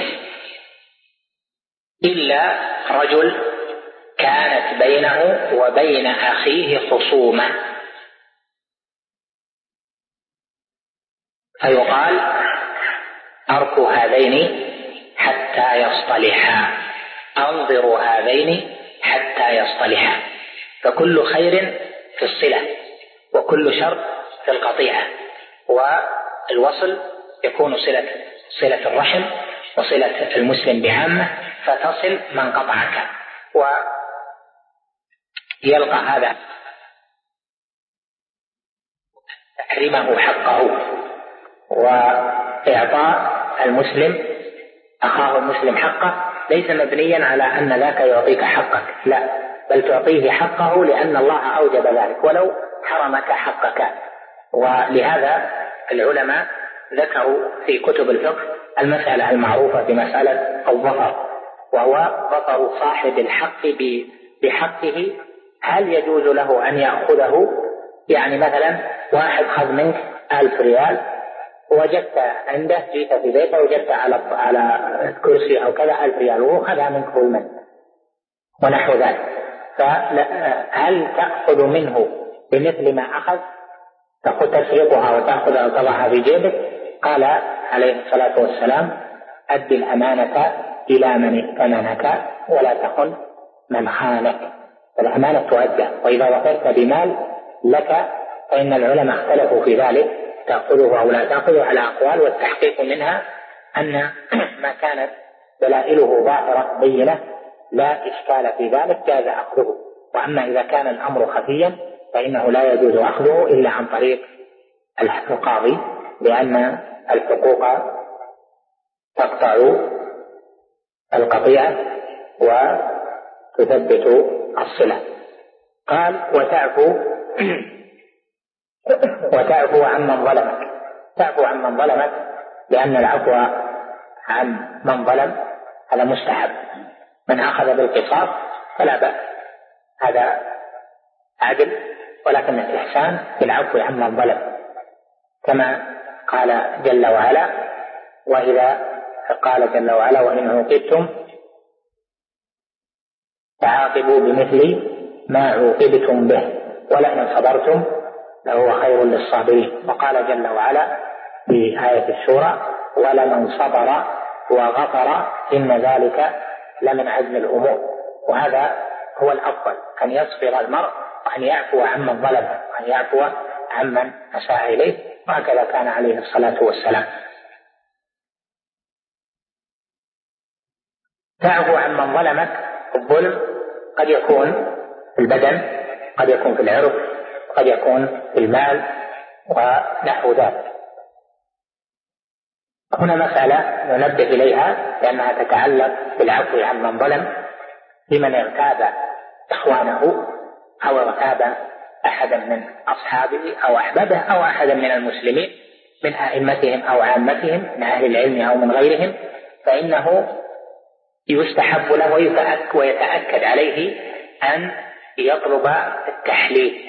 Speaker 3: إلا رجل كانت بينه وبين أخيه خصومة، فيقال أركوا هذين حتى يصطلحا، أنظروا هذين حتى يصطلحا. فكل خير في الصلة وكل شر في القطيعة، والوصل يكون صلة الرحم وصلة المسلم بعامة، فتصل من قطعك ويلقى هذا تحريمه حقه وإعطاء المسلم أخاه المسلم حقه ليس مبنيا على أن ذاك يعطيك حقك، لا، بل تعطيه حقه لأن الله أوجب ذلك ولو حرمك حقك. ولهذا العلماء ذكروا في كتب الفقه المسألة المعروفة بمسألة الظفر، وهو ظفر صاحب الحق بحقه. هل يجوز له أن يأخذه؟ يعني مثلا واحد خذ منك 1000 ريال وجدت عنده، جيت في بيته وجدت على كرسي أو كذا 1000 ريال وهو خذها منك ظلما ونحو ذلك، فهل تأخذ منه بمثل ما أخذ؟ تسرقها وتأخذها وتضعها في جيبك؟ قال عليه الصلاة والسلام: أد الأمانة إلى من ائتمنك ولا تخن من خانك. الأمانة تؤدى، وإذا ظفرت بمال لك فإن العلماء اختلفوا في ذلك، تأخذه أو لا تأخذه على أقوال، والتحقيق منها أن ما كانت دلائله ظاهرة بينة لا إشكال في ذلك جاز أخذه. وأما إذا كان الأمر خفيا فإنه لا يجوز أخذه إلا عن طريق القاضي، لأن الحقوق تقطع القطيعة وتثبت الصلة. قال: وتعفو عمن ظلمك. تعفو عمن ظلمك لأن العفو عن من ظلم هذا مستحب، من أخذ بالقصاص فلا بأس، هذا عدل، ولكن الإحسان بالعفو عمن ظلم، كما قال جل وعلا: وإن عوقبتم فعاقبوا بمثل ما عوقبتم به ولئن صبرتم لهو خير للصابرين. وقال جل وعلا في آية الشورى: ولمن صبر وغفر إن ذلك لمن عزم الأمور. وهذا هو الأفضل، أن يصبر المرء وأن يعفو عمن ظلم وأن يعفو عمن أساء إليه، وهكذا كان عليه الصلاة والسلام. تعفو عمن ظلمك. الظلم قد يكون في البدن، قد يكون في العرض، قد يكون في المال ونحو ذلك. هنا مسألة ننبه إليها لأنها تتعلق بالعفو عمن ظلم، لمن اغتاب إخوانه أو اغتاب أحدا من أصحابه أو أحبابه أو أحدا من المسلمين من أئمتهم أو عامتهم من أهل العلم أو من غيرهم، فإنه يستحب له ويتأكد عليه أن يطلب التحليل،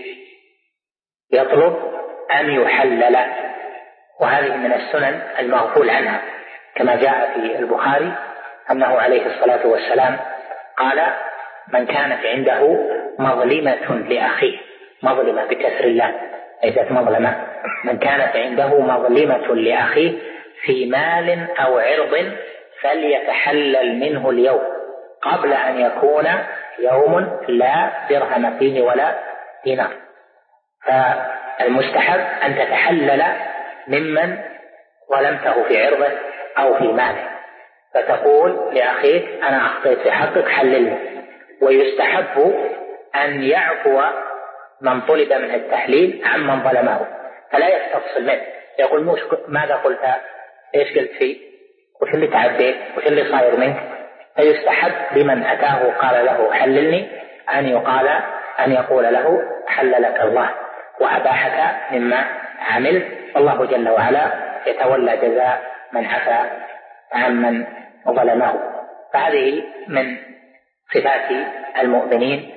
Speaker 3: يطلب أن يحلل. وهذه من السنن المغفول عنها، كما جاء في البخاري أنه عليه الصلاة والسلام قال: من كانت عنده مظلمة لأخيه، مظلمة بكسر الله ليست مظلمة، من كانت عنده مظلمة لأخيه في مال أو عرض فليتحلل منه اليوم قبل أن يكون يوم لا درهم فيه ولا دينار. فالمستحب أن تتحلل ممن ظلمته في عرضه أو في ماله، فتقول لأخيك: أنا أخطيت في حقك حللني. ويستحب أن يعفو من طلب من التحليل عمن ظلمه، فلا يستفصل منه، يقول: ماذا قلت؟ إيش قلت فيه؟ وش اللي تعديت؟ وش اللي صاير منك؟ فيستحب لمن أتاه قال له حللني أن يقول له: حللك الله وأباحك مما عملت، والله جل وعلا يتولى جزاء من عفا عمن ظلمه. فهذه من صفات المؤمنين.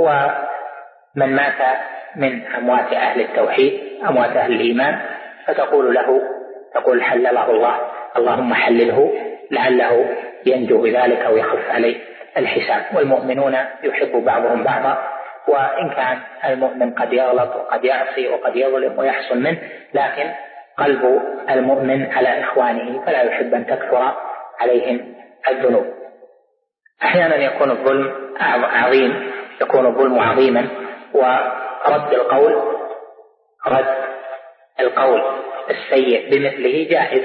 Speaker 3: ومن مات من أموات أهل التوحيد، أموات أهل الإيمان، فتقول له، تقول: حلله الله، اللهم حلله لعله ينجو بذلك أو يخف عليه الحساب. والمؤمنون يحب بعضهم بعضا، وإن كان المؤمن قد يغلط وقد يعصي وقد يظلم ويحصل منه، لكن قلب المؤمن على إخوانه فلا يحب أن تكثر عليهم الذنوب. أحيانا يكون الظلم عظيم، يكون الظلم عظيما، ورد القول السيء بمثله جائز،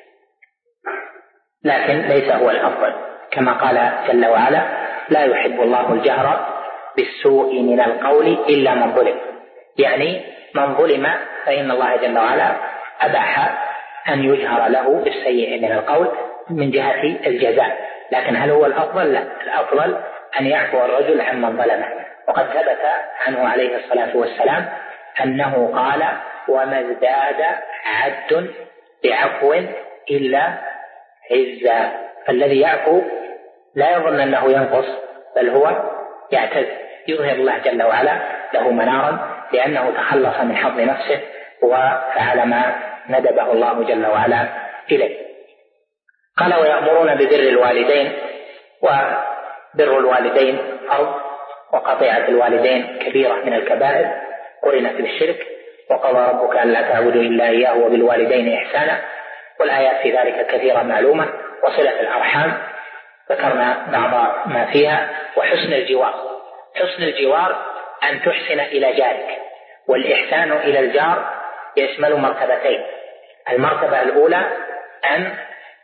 Speaker 3: لكن ليس هو الأفضل، كما قال جل وعلا: لا يحب الله الجهر بالسوء من القول إلا من ظلم. يعني من ظلم فإن الله جل وعلا أباح أن يجهر له بالسيء من القول، من جهة الجزاء، لكن هل هو الأفضل؟ لا، الأفضل أن يعفو الرجل عمن ظلمه. وقد ثبت عنه عليه الصلاة والسلام أنه قال: وما ازداد عبد بعفو إلا عزا. فالذي يعفو لا يظن أنه ينقص، بل هو يعتز، يظهر الله جل وعلا له منارا، لأنه تخلص من حظ نفسه وفعل ما ندبه الله جل وعلا إليه. قال: ويأمرون ببر الوالدين. وبر الوالدين فرض، وقطيعة الوالدين كبيرة من الكبائر قرنت بالشرك. وقضى ربك ألا تعبدوا إلا إياه وبالوالدين إحسانا، والآيات في ذلك كثيرة معلومة. وصلة الأرحام ذكرنا بعض ما فيها. وحسن الجوار، حسن الجوار أن تحسن إلى جارك، والإحسان إلى الجار يشمل مرتبتين: المرتبة الأولى أن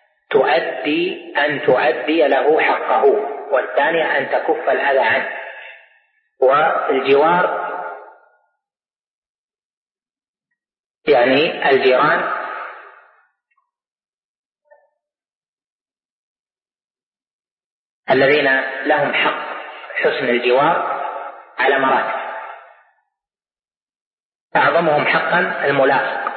Speaker 3: تؤدي له حقه، والثانية أن تكف الأذى عنه. والجوار يعني الجيران الذين لهم حق حسن الجوار على مراتب. أعظمهم حقا الملاصق،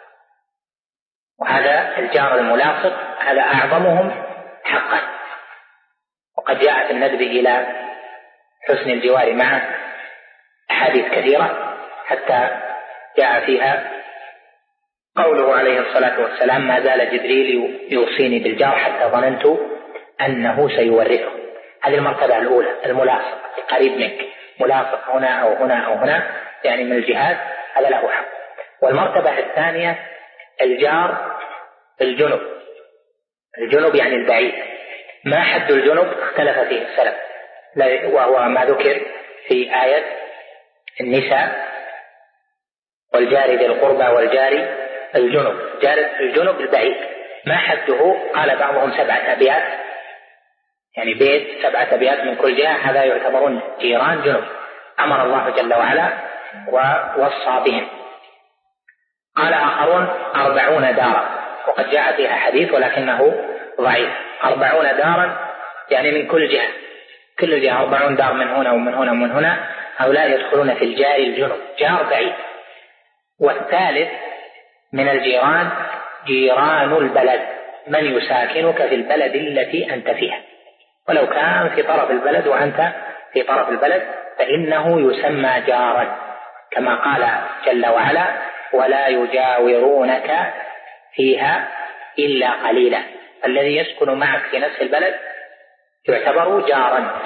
Speaker 3: وهذا الجار الملاصق هذا أعظمهم حقا. وقد جاءت الندب إلى حسن الجوار معه أحاديث كثيرة، حتى جاء فيها قوله عليه الصلاة والسلام: ما زال جبريل يوصيني بالجار حتى ظننت أنه سيورثه. هذه المرتبة الأولى، الملاصق القريب منك، ملاصق هنا أو هنا أو هنا، يعني من الجهات، هذا له حق. والمرتبة الثانية الجار الجنب. الجنب يعني البعيد. ما حد الجنب اختلف فيه السلف، وهو ما ذكر في آية النساء: والجار ذي القربى والجار الجنب. جار الجنب البعيد ما حده؟ قال بعضهم 7 أبيات، يعني بيت 7 أبيات من كل جهة، هذا يعتبرون جيران جنب، أمر الله جل وعلا ووصى بهم. قال آخرون 40 دارا، وقد جاء فيها حديث ولكنه ضعيف. 40 دارا يعني من كل جهة، كل جهة 40 دار من هنا ومن هنا ومن هنا، هؤلاء يدخلون في الجار الجنب، جار بعيد. والثالث من الجيران جيران البلد، من يساكنك في البلد التي أنت فيها، ولو كان في طرف البلد وأنت في طرف البلد فإنه يسمى جارا، كما قال جل وعلا: ولا يجاورونك فيها إلا قليلا. الذي يسكن معك في نفس البلد يعتبر جارا،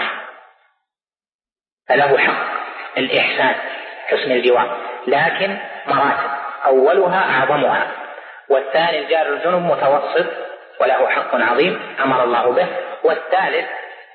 Speaker 3: فله حق الإحسان حسن الجوار، لكن مراتب، أولها أعظمها، والثاني الجار الجنب متوسط وله حق عظيم أمر الله به، والثالث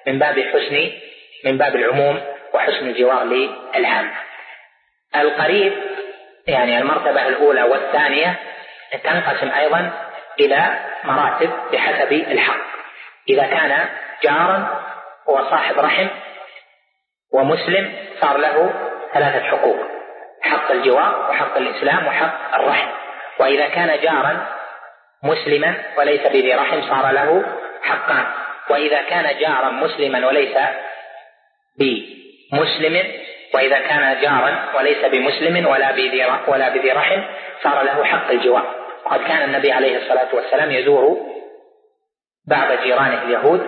Speaker 3: من باب العموم وحسن الجوار للعام. القريب يعني المرتبة الأولى والثانية تنقسم أيضا إلى مراتب بحسب الحق. إذا كان جارا وصاحب رحم ومسلم صار له 3 حقوق: حق الجوار وحق الإسلام وحق الرحم. وإذا كان جارا مسلما وليس بذي رحم صار له حقان. وإذا كان جارا مسلما وليس بمسلم، وإذا كان جارا وليس بمسلم ولا بذي رحم صار له حق الجوار. وقد كان النبي عليه الصلاة والسلام يزور بعض جيرانه اليهود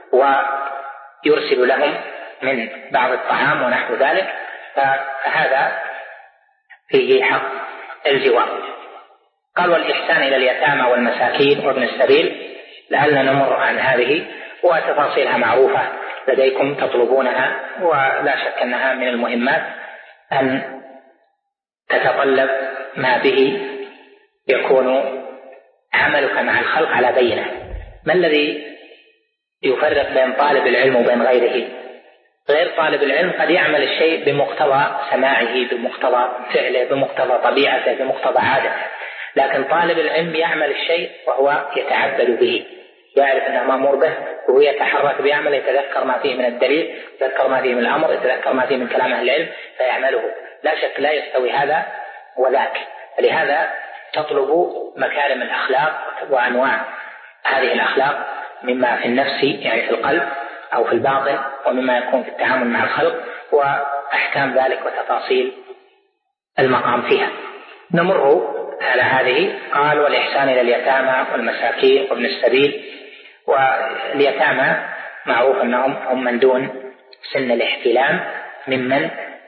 Speaker 3: ويرسل لهم من بعض الطعام ونحو ذلك، فهذا فيه حق الجوار. قال: والإحسان إلى اليتامى والمساكين وابن السبيل. لعلنا نمر عن هذه وتفاصيلها معروفة لديكم تطلبونها، ولا شك أنها من المهمات أن تتطلب ما به يكون عملك مع الخلق على بينة. ما الذي يفرق بين طالب العلم وبين غيره؟ غير طالب العلم قد يعمل الشيء بمقتضى سماعه، بمقتضى فعله، بمقتضى طبيعته، بمقتضى عادته، لكن طالب العلم يعمل الشيء وهو يتعبد به، يعرف أنه مأمور به وهو يتحرك بيعمل، يتذكر ما فيه من الدليل، يتذكر ما فيه من الأمر، يتذكر ما فيه من كلام أهل العلم فيعمله. لا شك لا يستوي هذا وذاك، لهذا تطلب مكارم الأخلاق وأنواع هذه الأخلاق مما في النفس يعني في القلب أو في الباطن، ومما يكون في التعامل مع الخلق، وأحكام ذلك وتفاصيل المقام فيها. نمر على هذه. قال: والإحسان إلى اليتامى والمساكين وابن السبيل. واليتامى معروف أنهم هم من دون سن الاحتلام ممن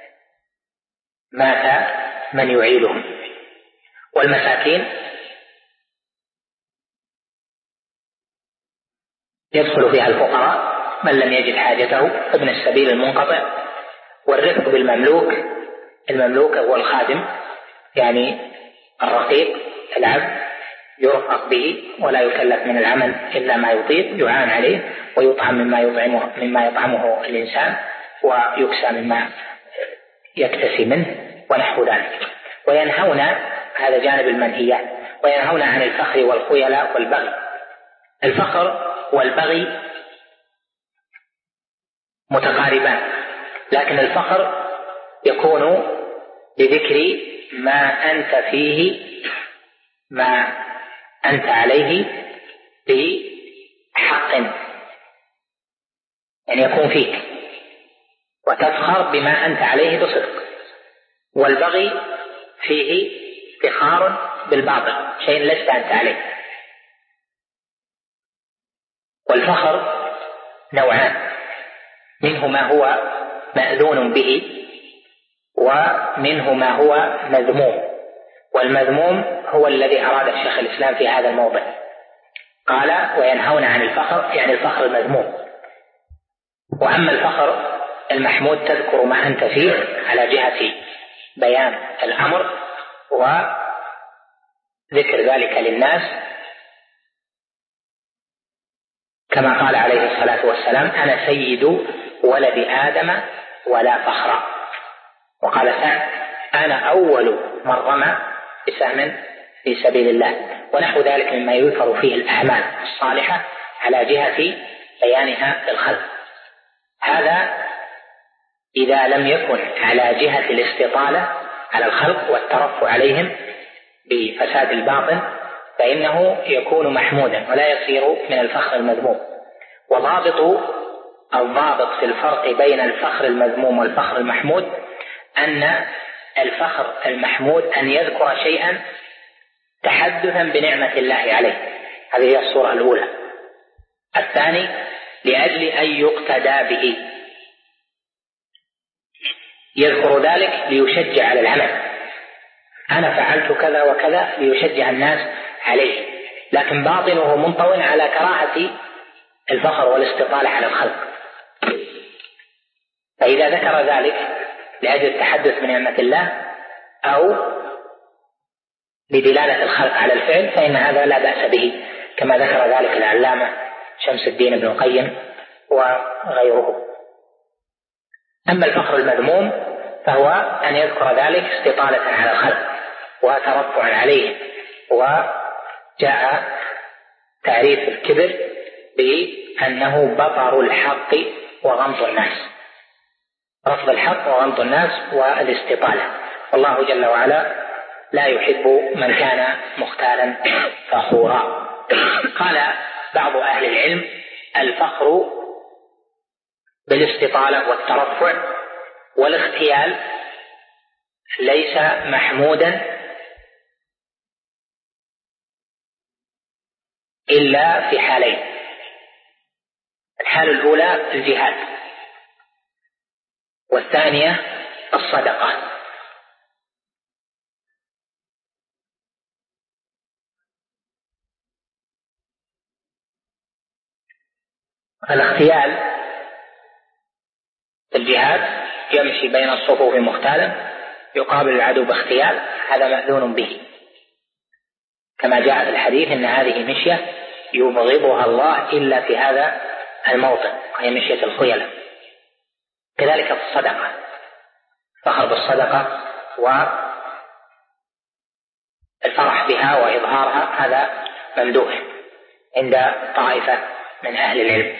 Speaker 3: مات من يعيلهم. والمساكين يدخل فيها الفقراء من لم يجد حاجته، ابن السبيل المنقطع. والرفق بالمملوك، المملوك هو الخادم يعني الرقيق العبد، يرفق به ولا يكلف من العمل إلا ما يطيق، يعان عليه ويطعم مما يطعمه الإنسان، ويكسى مما يكتسي منه ونحو ذلك. وينهون، هذا جانب المنهيات، وينهون عن الفخر والخيلاء والبغي. الفخر والبغي متقاربان، لكن الفخر يكون بذكر ما أنت فيه، ما أنت عليه بحق، يعني يكون فيك وتفخر بما أنت عليه بصدق. والبغي فيه افتخار بالباطل، شيء لست أنت عليه. والفخر نوعان: منه ما هو مأذون به، ومنه ما هو مذموم. والمذموم هو الذي أراد الشيخ الإسلام في هذا الموضع. قال: وينهون عن الفخر، يعني الفخر المذموم. وأما الفخر المحمود تذكر ما أنت فيه على جهة بيان الأمر وذكر ذلك للناس، كما قال عليه الصلاة والسلام: أنا سيد ولد آدم ولا فخر. وقال سعد: أنا أول من رمى بسهم في سبيل الله. ونحو ذلك مما يذكر فيه الأعمال الصالحة على جهة بيانها للخلق. هذا إذا لم يكن على جهة الاستطالة على الخلق والترفع عليهم بفساد الباطن، فإنه يكون محمودا ولا يصير من الفخر المذموم. الضابط في الفرق بين الفخر المذموم والفخر المحمود أن الفخر المحمود أن يذكر شيئا تحدثا بنعمة الله عليه، هذه هي الصورة الأولى. الثاني لأجل أن يقتدى به، يذكر ذلك ليشجع على العمل، أنا فعلت كذا وكذا ليشجع الناس عليه، لكن باطنه منطوي على كراهة الفخر والاستطالة على الخلق. فإذا ذكر ذلك لأجل التحدث بنعمة الله أو لدلالة الخلق على الفعل فإن هذا لا بأس به، كما ذكر ذلك العلامة شمس الدين ابن القيم وغيره. أما الفخر المذموم فهو أن يذكر ذلك استطالة على الخلق وترفعا عليه. وجاء تعريف الكبر بأنه بطر الحق وغمط الناس، رفض الحق وغمط الناس والاستطالة. والله جل وعلا لا يحب من كان مختالا فخورا. قال بعض أهل العلم: الفخر بالاستطالة والترفع والاختيال ليس محمودا إلا في حالين: الحالة الأولى الجهاد، والثانية الصدقة. الاختيال في الجهاد يمشي بين الصفوف مختالا يقابل العدو باختيال، هذا مأذون به، كما جاء في الحديث: إن هذه مشية يبغضها الله إلا في هذا الموطن، وهي مشية الخيلاء. كذلك في الصدقة، فخر بالصدقة والفرح بها وإظهارها هذا ممدوح عند طائفة من أهل العلم.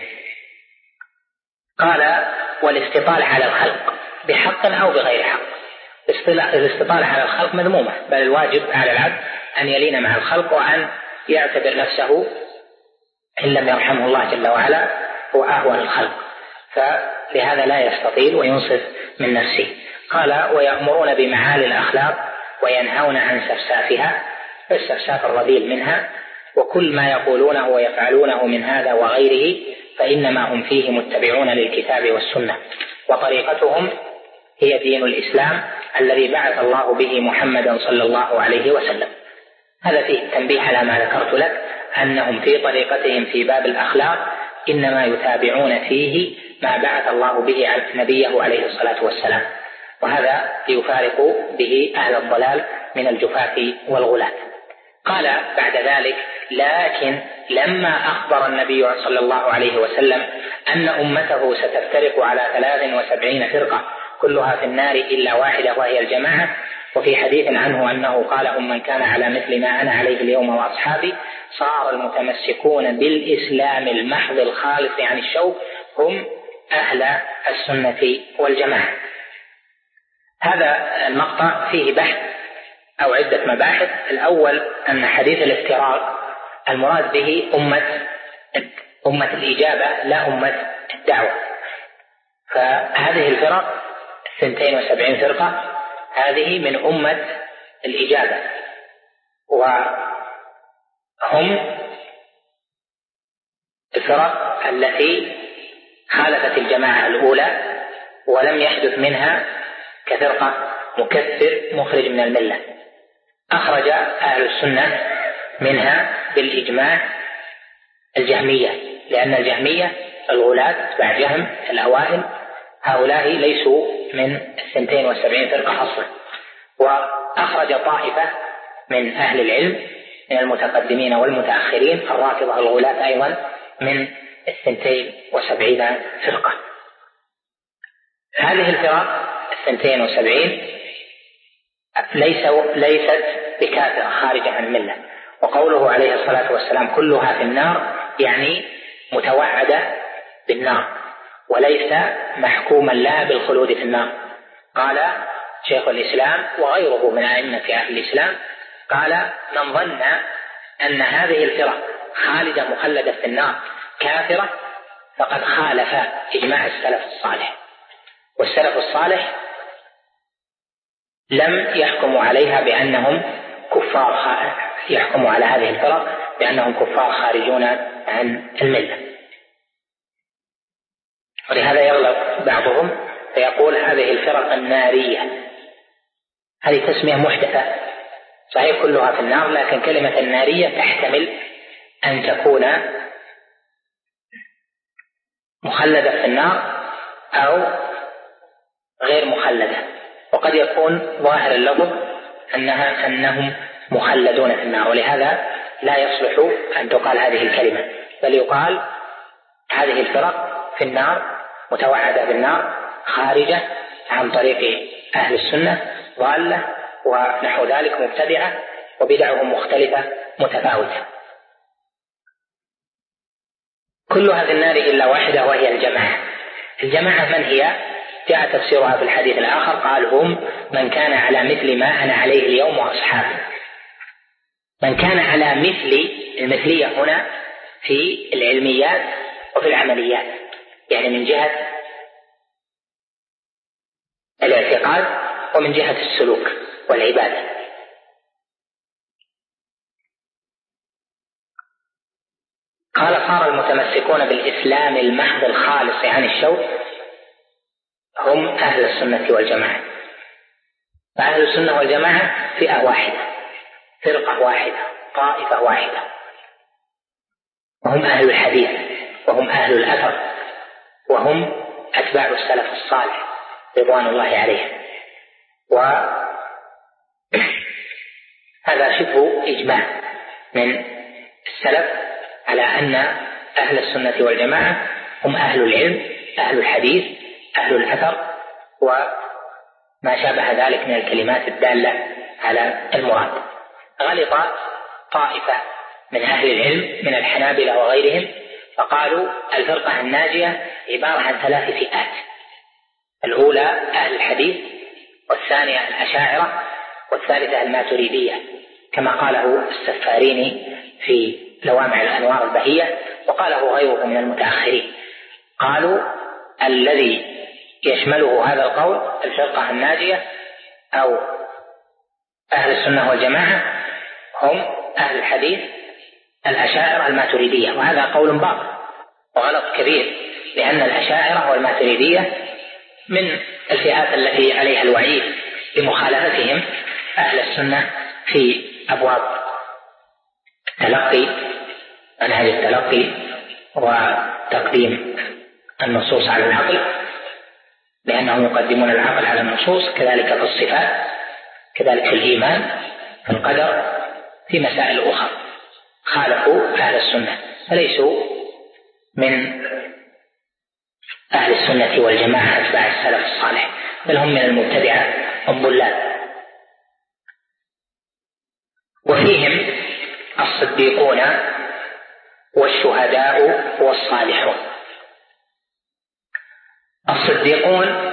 Speaker 3: قال: والاستطالة على الخلق بحق أو بغير حق. الاستطالة على الخلق مذمومة، بل الواجب على العبد أن يلين مع الخلق وأن يعتبر نفسه إن لم يرحمه الله جل وعلا هو أهون الخلق، فلهذا لا يستطيل وينصف من نفسه. قال: ويأمرون بمعالي الأخلاق وينهون عن سفسافها، السفساف الرذيل منها، وكل ما يقولونه ويفعلونه من هذا وغيره فإنما هم فيه متبعون للكتاب والسنة، وطريقتهم هي دين الإسلام الذي بعث الله به محمدا صلى الله عليه وسلم. هذا فيه التنبيه على ما ذكرت لك، أنهم في طريقتهم في باب الأخلاق إنما يتابعون فيه ما بعث الله به نبيه عليه الصلاة والسلام، وهذا يفارق به أهل الضلال من الجفاة والغلاة. قال بعد ذلك: لكن لما أخبر النبي صلى الله عليه وسلم أن أمته ستفترق على 73 فرقة كلها في النار إلا واحدة وهي الجماعة، وفي حديث عنه أنه قال: هم من كان على مثل ما أنا عليه اليوم وأصحابي، صار المتمسكون بالإسلام المحض الخالص عن الشوك هم أهل السنة والجماعة. هذا المقطع فيه بحث أو عدة مباحث. الأول أن حديث الافتراق المراد به أمة الإجابة لا أمة الدعوة، فهذه الفرق 72 فرقة هذه من أمة الإجابة، وهم الفرق التي خالفت الجماعة الأولى ولم يحدث منها كفرقة مكفر مخرج من الملة. أخرج أهل السنة منها بالإجماع الجهمية، لأن الجهمية الغلاة بعد جهم الأوائل هؤلاء ليسوا من 72 فرقة أصلا. وأخرج طائفة من أهل العلم من المتقدمين والمتأخرين الرافضة الغلاة أيضا من 72 فرقة. هذه الفرق 72 ليست بكافرة خارجة عن الملة، وقوله عليه الصلاة والسلام كلها في النار يعني متوعدة بالنار وليس محكوما لها بالخلود في النار. قال شيخ الإسلام وغيره من أئمة أهل الإسلام قال: من ظن أن هذه الفرق خالدة مخلدة في النار كافرة فقد خالف إجماع السلف الصالح، والسلف الصالح لم يحكموا عليها بأنهم كفار، يحكموا على هذه الفرق بأنهم كفار خارجون عن الملة. ولهذا يغلط بعضهم فيقول هذه الفرق النارية، هذه تسمية محدثة، صحيح كلها في النار، لكن كلمة النارية تحتمل أن تكون مخلدة في النار أو غير مخلدة، وقد يكون ظاهر اللفظ أنهم مخلدون في النار، ولهذا لا يصلح أن تقال هذه الكلمة، بل يقال هذه الفرق في النار متوعدة بالنار خارجة عن طريق أهل السنة ضالة ونحو ذلك مبتدعة وبدعهم مختلفة متفاوتة. كلها في النار إلا واحدة وهي الجماعة. الجماعة من هي؟ جاء تفسيرها في الحديث الآخر قال: هم من كان على مثل ما أنا عليه اليوم وأصحابي. من كان على المثلية هنا في العلميات وفي العمليات، يعني من جهة الاعتقاد ومن جهة السلوك والعبادة. قال: صار المتمسكون بالإسلام المحض الخالص عن الشوك هم أهل السنة والجماعة. فأهل السنة والجماعة فئة واحدة، فرقة واحدة، طائفة واحدة، وهم أهل الحديث وهم أهل الأثر وهم أتباع السلف الصالح رضوان الله عليهم. وهذا شبه إجماع من السلف على أن أهل السنة والجماعة هم أهل العلم، أهل الحديث، أهل الأثر، وما شابه ذلك من الكلمات الدالة على المراد. غلط طائفة من أهل العلم من الحنابلة وغيرهم فقالوا الفرقة الناجية عبارة عن 3 فئات: الأولى أهل الحديث، والثانية الأشاعرة، والثالثة الماتريدية، كما قاله السفاريني في لوامع الأنوار البهية: وقاله غيره من المتأخرين. قالوا الذي يشمله هذا القول الفرقة الناجية أو أهل السنة والجماعة هم أهل الحديث الأشاعرة الماتريدية، وهذا قول باطل وغلط كبير، لأن الأشاعرة والماتريدية من الفئات التي عليها الوعيد لمخالفتهم أهل السنة في أبواب تلقي منهج التلقي وتقديم النصوص على العقل، لأنهم يقدمون العقل على النصوص، كذلك في الصفات، كذلك في الإيمان، في القدر، في مسائل أخرى خالفوا أهل السنة، فليسوا من أهل السنة والجماعة أتباع السلف الصالح، بل هم من المبتدعة الضلال. وفيهم الصديقون والشهداء والصالحون. الصديقون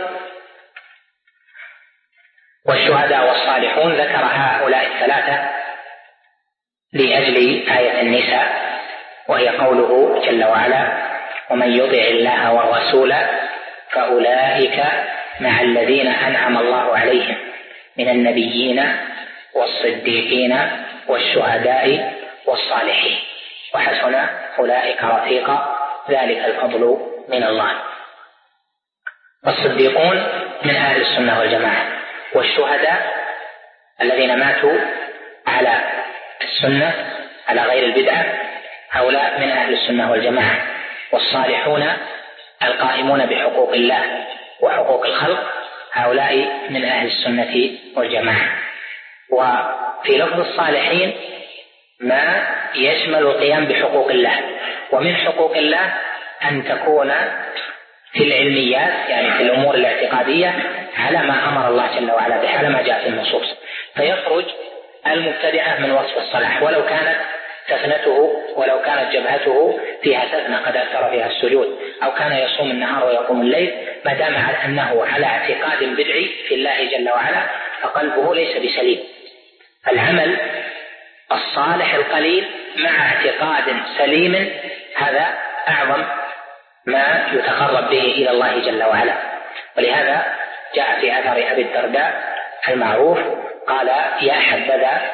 Speaker 3: والشهداء والصالحون ذكر هؤلاء الثلاثة لأجل آية النساء، وهي قوله جل وعلا: ومن يطع الله والرسول فأولئك مع الذين أنعم الله عليهم من النبيين والصديقين والشهداء والصالحين وحسن أولئك رفيقا ذلك الفضل من الله. الصديقون من أهل السنة والجماعة، والشهداء الذين ماتوا على السنة على غير البدعة هؤلاء من أهل السنة والجماعة، والصالحون القائمون بحقوق الله وحقوق الخلق هؤلاء من أهل السنة والجماعة. وفي لفظ الصالحين ما يشمل القيام بحقوق الله، ومن حقوق الله أن تكون في العلميات يعني في الأمور الاعتقادية على ما أمر الله جل وعلا به، على ما جاء في النصوص، فيخرج المبتدعة من وصف الصلاح ولو كانت سفنته ولو كانت جبهته فيها سفنة قد أثر فيها السجود، أو كان يصوم النهار ويقوم الليل، ما دام أنه على اعتقاد بدعي في الله جل وعلا فقلبه ليس بسليم. العمل الصالح القليل مع اعتقاد سليم هذا أعظم ما يتقرب به إلى الله جل وعلا. ولهذا جاء في أثر أبي الدرداء المعروف قال: يا حبذا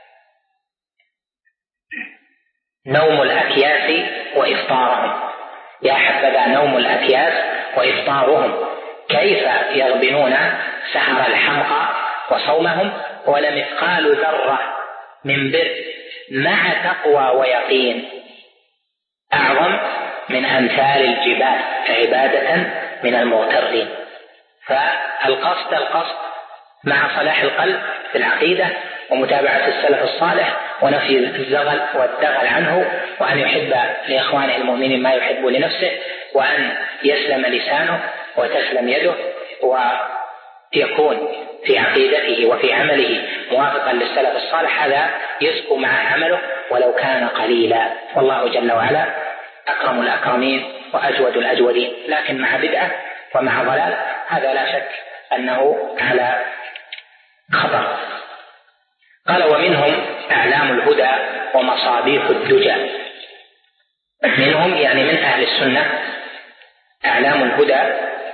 Speaker 3: نوم الأكياس وإفطارهم، يا حبذا نوم الأكياس وإفطارهم، كيف يغبنون سهر الحمقى وصومهم، ولمثقال ذرة من بر مع تقوى ويقين أعظم من أمثال الجبال عبادة من المغترين. فالقصد مع صلاح القلب في العقيدة ومتابعة السلف الصالح ونفي الزغل والدغل عنه، وأن يحب لإخوانه المؤمنين ما يحب لنفسه، وأن يسلم لسانه وتسلم يده، ويكون في عقيدته وفي عمله موافقا للسلف الصالح، هذا يزكو مع عمله ولو كان قليلا. والله جل وعلا أكرم الأكرمين وأجود الأجودين، لكن مع بدعة ومع ضلال هذا لا شك أنه على خطر. قال: ومنهم أعلام الهدى ومصابيح الدجى. منهم يعني من أهل السنة أعلام الهدى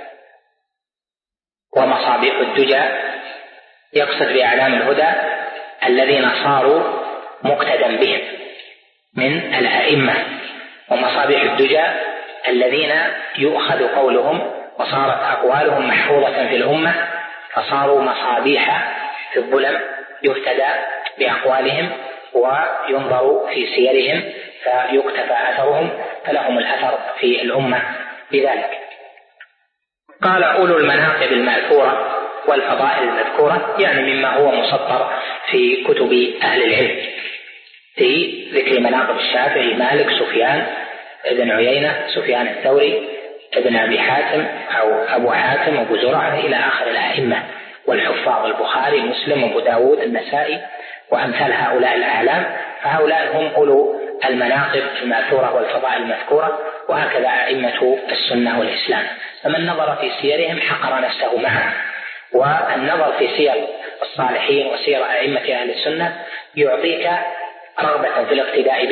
Speaker 3: ومصابيح الدجى، يقصد بأعلام الهدى الذين صاروا مقتدى بهم من الأئمة، ومصابيح الدجى الذين يؤخذ قولهم وصارت أقوالهم محفوظة في الأمة، فصاروا مصابيح في الظلم يهتدى بأقوالهم وينظر في سيرهم فيكتفى أثرهم، فلهم الأثر في الأمة بذلك. قال: أولو المناقب المأثورة والفضائل المذكورة، يعني مما هو مسطر في كتب أهل العلم في ذكر مناقب الشافعي، مالك، سفيان ابن عيينة، سفيان الثوري، ابن أبي حاتم أو أبو حاتم، أبو زرعة، إلى آخر الأئمة والحفاظ، البخاري، مسلم، أبو داود، النسائي، وأمثال هؤلاء الأعلام. فهؤلاء هم أولو المناقب المأثورة والفضائل المذكورة، وهكذا أئمة السنة والإسلام. فمن نظر في سيرهم حقر نفسه معهم، والنظر في سير الصالحين وسير أئمة أهل السنة يعطيك رغبة في الاقتداء بهم،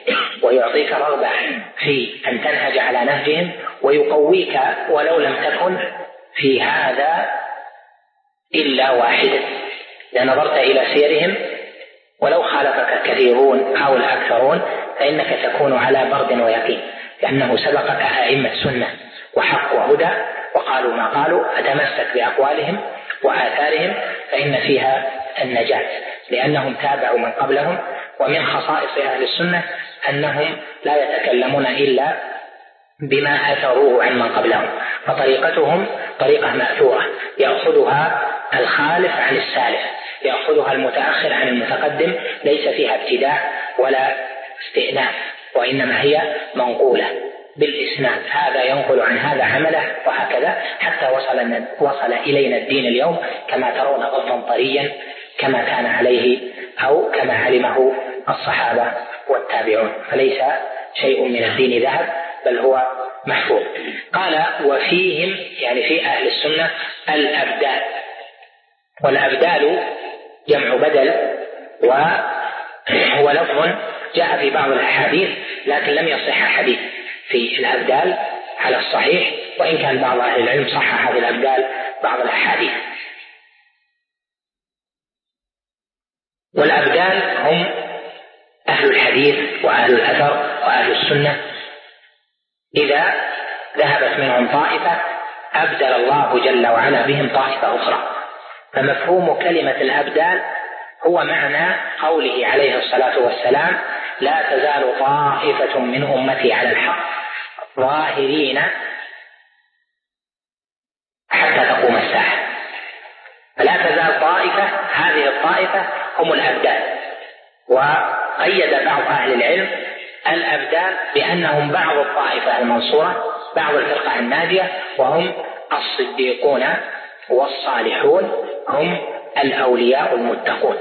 Speaker 3: ويعطيك رغبة في أن تنهج على نهجهم، ويقويك ولو لم تكن في هذا إلا واحدا. إذا نظرت إلى سيرهم ولو خالفك الكثيرون أو الأكثرون فإنك تكون على برد ويقين، لأنه سبقك أئمة سنة وحق وهدى وقالوا ما قالوا، فتمسك بأقوالهم وآثارهم فإن فيها النجاة، لأنهم تابعوا من قبلهم. ومن خصائص أهل السنة أنهم لا يتكلمون إلا بما أثروه عن من قبلهم، فطريقتهم طريقة مأثورة يأخذها الخالف عن السالف، يأخذها المتأخر عن المتقدم، ليس فيها ابتداع ولا استئناف، وإنما هي منقولة بالإسناد، هذا ينقل عن هذا عمله وهكذا حتى وصل إلينا الدين اليوم كما ترون غضا طريا كما كان عليه أو كما علمه الصحابة والتابعون، فليس شيء من الدين ذهب بل هو محفوظ. قال وفيهم يعني في أهل السنة الأبدال، والأبدال جمع بدل، وهو لفظ جاء في بعض الأحاديث لكن لم يصح حديث في الأبدال على الصحيح، وإن كان بعض أهل العلم صحح هذه الأبدال بعض الأحاديث. والأبدال هم أهل الحديث وأهل الأثر وأهل السنة، إذا ذهبت منهم طائفة أبدل الله جل وعلا بهم طائفة أخرى. فمفهوم كلمة الأبدال هو معنى قوله عليه الصلاة والسلام لا تزال طائفة من أمتي على الحق ظاهرين حتى تقوم الساعة. فلا تزال طائفة، هذه الطائفة هم الأبدال. وقيد بعض أهل العلم الأبدال بأنهم بعض الطائفة المنصورة، بعض الفرقة الناجية، وهم الصديقون والصالحون، هم الأولياء المتقون.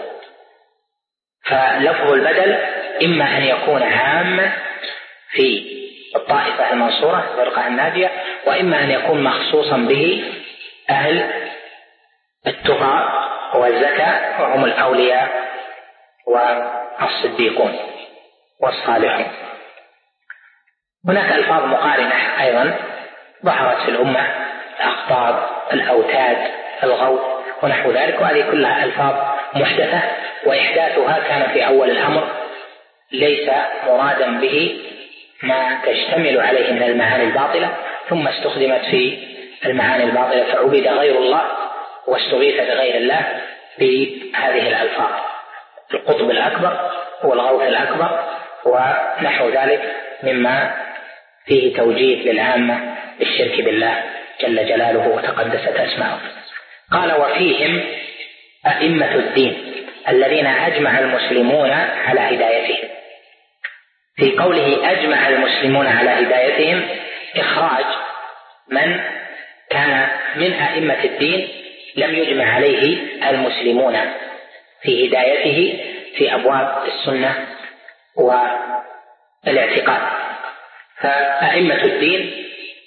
Speaker 3: فلفظ البدل إما أن يكون عاما في الطائفة المنصورة الفرقة الناجية، وإما أن يكون مخصوصا به أهل التقى والزكاة وهم الأولياء والصديقون والصالحون. هناك ألفاظ مقارنة أيضا ظهرت في الأمة، الأقطاب، الأوتاد، الغوث ونحو ذلك، وهذه كلها ألفاظ محدثة، وإحداثها كان في أول الأمر ليس مرادا به ما تشتمل عليه من المعاني الباطلة، ثم استخدمت في المعاني الباطلة فعبد غير الله واستغيث بغير الله بهذه الألفاظ، القطب الأكبر والغوث الأكبر ونحو ذلك مما فيه توجيه للعامة بالشرك بالله جل جلاله وتقدست أسماؤه. قال وفيهم أئمة الدين الذين أجمع المسلمون على هدايتهم. في قوله أجمع المسلمون على هدايتهم إخراج من كان من أئمة الدين لم يجمع عليه المسلمون في هدايته في أبواب السنة والاعتقاد. فأئمة الدين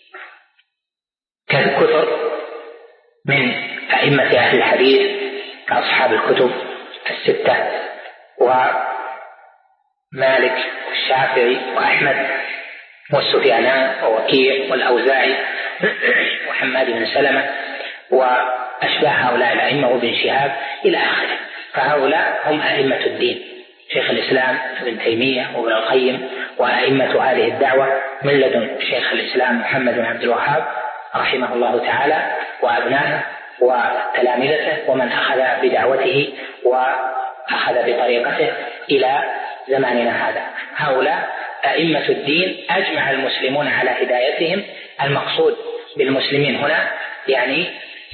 Speaker 3: كثر من أئمة أهل الحديث كأصحاب الكتب الستة ومالك والشافعي وأحمد والسفيانان ووكيع والأوزاعي وحماد بن سلمة وأشباه هؤلاء الأئمة وابن شهاب إلى آخره. فهؤلاء هم أئمة الدين، شيخ الإسلام ابن تيمية وابن القيم وأئمة هذه الدعوة من لدن شيخ الإسلام محمد بن عبد الوهاب رحمه الله تعالى وأبنائه وتلامذته ومن أخذ بدعوته وأخذ بطريقته إلى زماننا هذا. هؤلاء أئمة الدين أجمع المسلمون على هدايتهم. المقصود بالمسلمين هنا يعني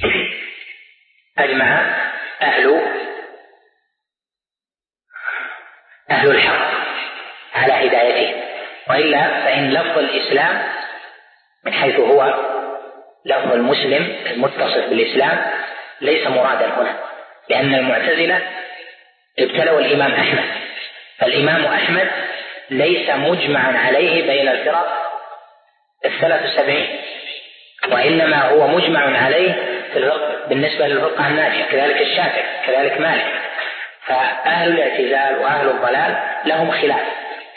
Speaker 3: أجمع أهل الحق على هدايتهم، وإلا فإن لفظ الإسلام من حيث هو لفظ المسلم المتصف بالإسلام ليس مرادا هنا، لأن المعتزلة ابتلوا الإمام أحمد، فالإمام أحمد ليس مجمعا عليه بين الفرق 73، وإنما هو مجمع عليه بالنسبة للفرقة الناجية، كذلك الشافعي كذلك مالك. فأهل الاعتزال وأهل الضلال لهم خلاف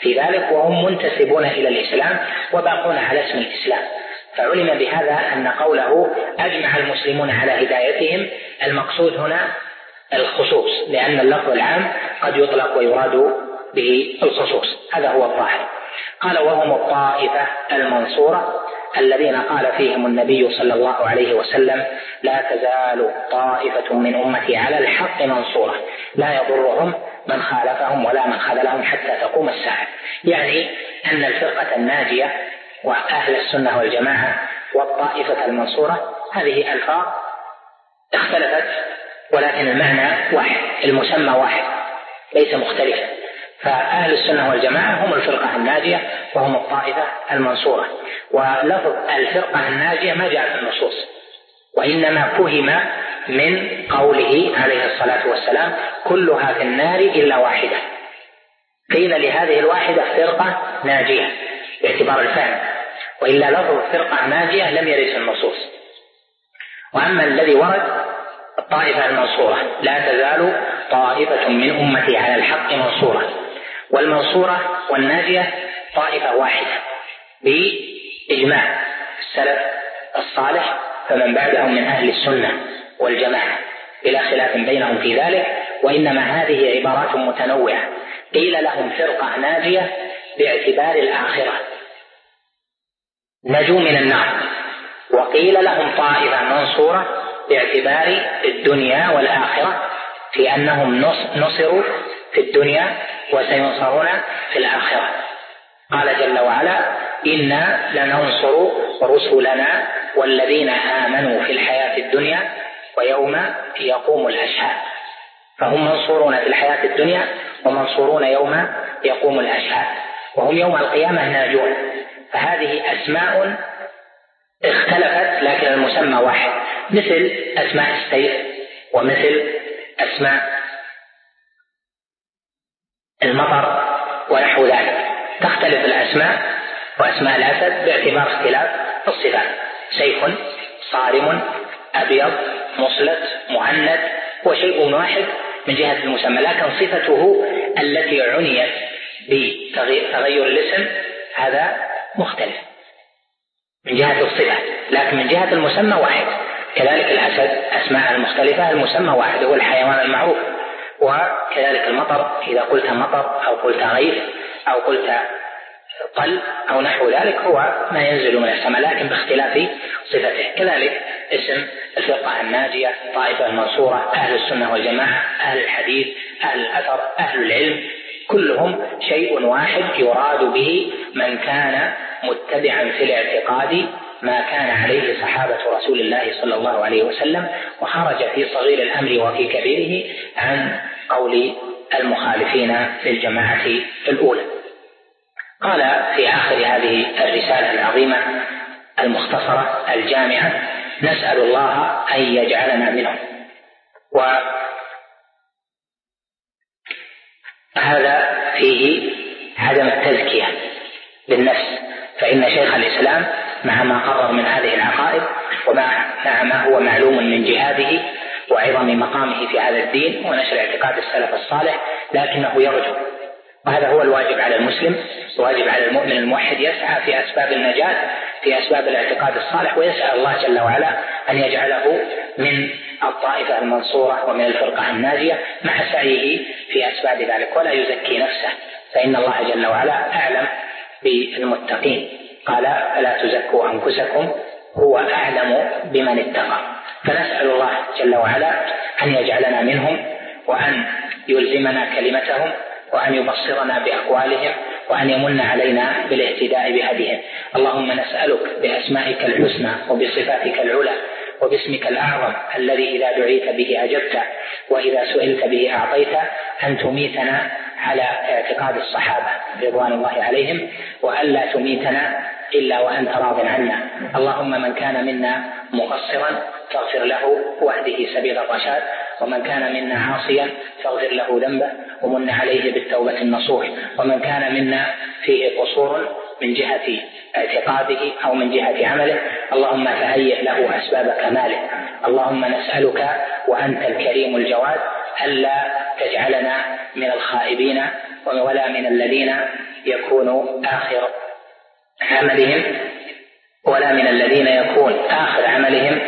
Speaker 3: في ذلك وهم منتسبون إلى الإسلام وباقون على اسم الإسلام. فعلم بهذا أن قوله أجمع المسلمون على هدايتهم المقصود هنا الخصوص، لأن اللفظ العام قد يطلق ويراد به الخصوص. هذا هو الظاهر. قال وهم الطائفة المنصورة الذين قال فيهم النبي صلى الله عليه وسلم لا تزال طائفة من أمتي على الحق منصورة لا يضرهم من خالفهم ولا من خذلهم حتى تقوم الساعة. يعني أن الفرقة الناجية وأهل السنة والجماعة والطائفة المنصورة هذه ألفاظ اختلفت ولكن المعنى واحد، المسمى واحد ليس مختلفا. فأهل السنة والجماعة هم الفرقة الناجية وهم الطائفة المنصورة. ولفظ الفرقة الناجية ما جاء في النصوص، وإنما فهم من قوله عليه الصلاة والسلام كلها في النار إلا واحدة. قيل لهذه الواحدة فرقة ناجية باعتبار الفهم، وإلا لفظ فرقة ناجية لم يرد في النصوص. وأما الذي ورد الطائفة المنصورة لا تزال طائفة من أمتي على الحق منصورة، والمنصورة والناجية طائفة واحدة بإجماع السلف الصالح فمن بعدهم من أهل السنة والجماعة بلا خلاف بينهم في ذلك. وإنما هذه عبارات متنوعة، قيل لهم فرقة ناجية باعتبار الآخرة نجوا من النار، وقيل لهم طائفة منصورة باعتبار الدنيا والآخرة في أنهم نصروا في الدنيا وسينصرون في الآخرة. قال جل وعلا إنا لننصر رسلنا والذين آمنوا في الحياة الدنيا ويوم يقوم الأشهاد. فهم منصورون في الحياة الدنيا ومنصورون يوم يقوم الأشهاد، وهم يوم القيامة ناجون. فهذه أسماء اختلفت لكن المسمى واحد، مثل أسماء السيف ومثل أسماء المطر ونحو ذلك. تختلف الأسماء وأسماء الأسد باعتبار اختلاف الصفات، سيف صارم أبيض مصلت مهند هو شيء واحد من جهة المسمى، لكن صفته التي عنيت بتغير الاسم هذا مختلف من جهة الصفة، لكن من جهة المسمى واحد. كذلك الأسد أسماء المختلفة المسمى واحد هو الحيوان المعروف. وكذلك المطر إذا قلت مطر أو قلت غيث أو قلت طل أو نحو ذلك هو ما ينزل من السماء لكن باختلاف صفته. كذلك اسم الفرقة الناجية طائفة المنصورة أهل السنة والجماعة أهل الحديث أهل الأثر أهل العلم كلهم شيء واحد يراد به من كان متبعا في الاعتقاد ما كان عليه صحابة رسول الله صلى الله عليه وسلم وخرج في صغير الأمر وفي كبيره عن قول المخالفين للجماعة الأولى. قال في آخر هذه الرسالة العظيمة المختصرة الجامعة نسأل الله أن يجعلنا منهم. وهذا فيه عدم التزكية بالنفس، فإن شيخ الإسلام مع ما قرر من هذه العقائد ومع ما هو معلوم من جهاده وعظم مقامه في هذا الدين ونشر اعتقاد السلف الصالح لكنه يرجو، وهذا هو الواجب على المسلم، الواجب على المؤمن الموحد يسعى في أسباب النجاة في أسباب الاعتقاد الصالح ويسأل الله جل وعلا أن يجعله من الطائفة المنصورة ومن الفرقة الناجية مع سعيه في أسباب ذلك ولا يزكي نفسه، فإن الله جل وعلا أعلم بالمتقين. قال فلا تزكوا أنفسكم هو أعلم بمن اتقى. فنسأل الله جل وعلا أن يجعلنا منهم وأن يلزمنا كلمتهم وأن يبصرنا بأقوالهم وأن يمن علينا بالاهتداء بهديهم. اللهم نسألك بأسمائك الحسنى وبصفاتك العلى وباسمك الأعظم الذي إذا دعيت به أجبت وإذا سئلت به أعطيت أن تميتنا على اعتقاد الصحابة رضوان الله عليهم وألا تميتنا إلا وأنت راض عنا. اللهم من كان منا مقصرا فاغفر له واهده سبيل الرشاد، ومن كان منا عاصيا فاغفر له ذنبه ومن عليه بالتوبة النصوح، ومن كان منا فيه قصور من جهة اعتقاده أو من جهة عمله اللهم فهيئ له أسباب كماله. اللهم نسألك وأنت الكريم الجواد ألا تجعلنا من الخائبين ولا من الذين يكون آخر عملهم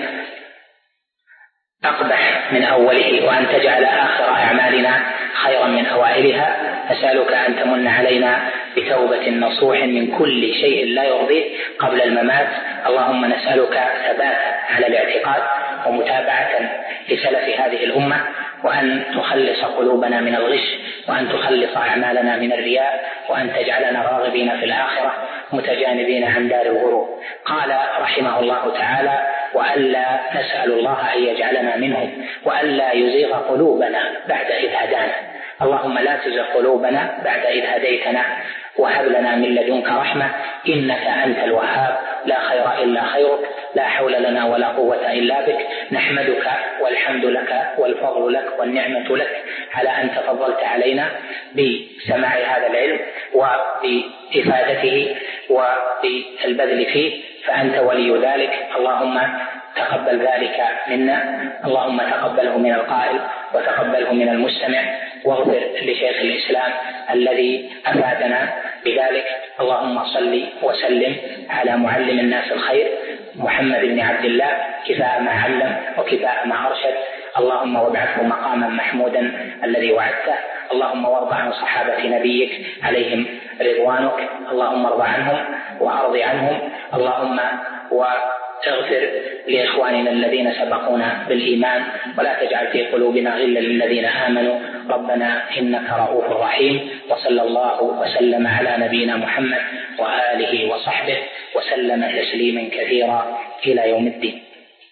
Speaker 3: أقبح من أوله، وأن تجعل آخر أعمالنا خيرا من أوائلها. أسألك أن تمن علينا بتوبة نصوح من كل شيء لا يرضيك قبل الممات. اللهم نسألك ثباتا على الاعتقاد ومتابعة لسلف هذه الأمة، وأن تخلص قلوبنا من الغش، وأن تخلص أعمالنا من الرياء، وأن تجعلنا راغبين في الآخرة متجانبين عن دار الغرور. قال رحمه الله تعالى: وألا نسأل الله أن يجعلنا منهم، وألا يزيغ قلوبنا بعد إذ هدانا. اللهم لا تزغ قلوبنا بعد إذ هديتنا، وهب لنا من لدنك رحمة إنك أنت الوهاب، لا خير إلا خيرك، لا حول لنا ولا قوة إلا بك. نحمدك والحمد لك والفضل لك والنعمة لك على أن تفضلت علينا بسماع هذا العلم وبإفادته وبالبذل فيه، فأنت ولي ذلك. اللهم تقبل ذلك منا، اللهم تقبله من القائل وتقبله من المستمع، واغفر لشيخ الإسلام الذي أفادنا بذلك. اللهم صل وسلم على معلم الناس الخير محمد بن عبد الله، كفاء ما علم وكفاء ما أرشد. اللهم وابعثه مقاما محمودا الذي وعدته. اللهم وارض عن صحابة نبيك عليهم رضوانك، اللهم ارض عنهم وأرض عنهم. اللهم واغفر لإخواننا الذين سبقونا بالإيمان، ولا تجعل في قلوبنا غلا للذين آمنوا، ربنا إنك رؤوف رحيم. وصلى الله وسلم على نبينا محمد وآله وصحبه وسلم تسليما كثيرا إلى يوم الدين.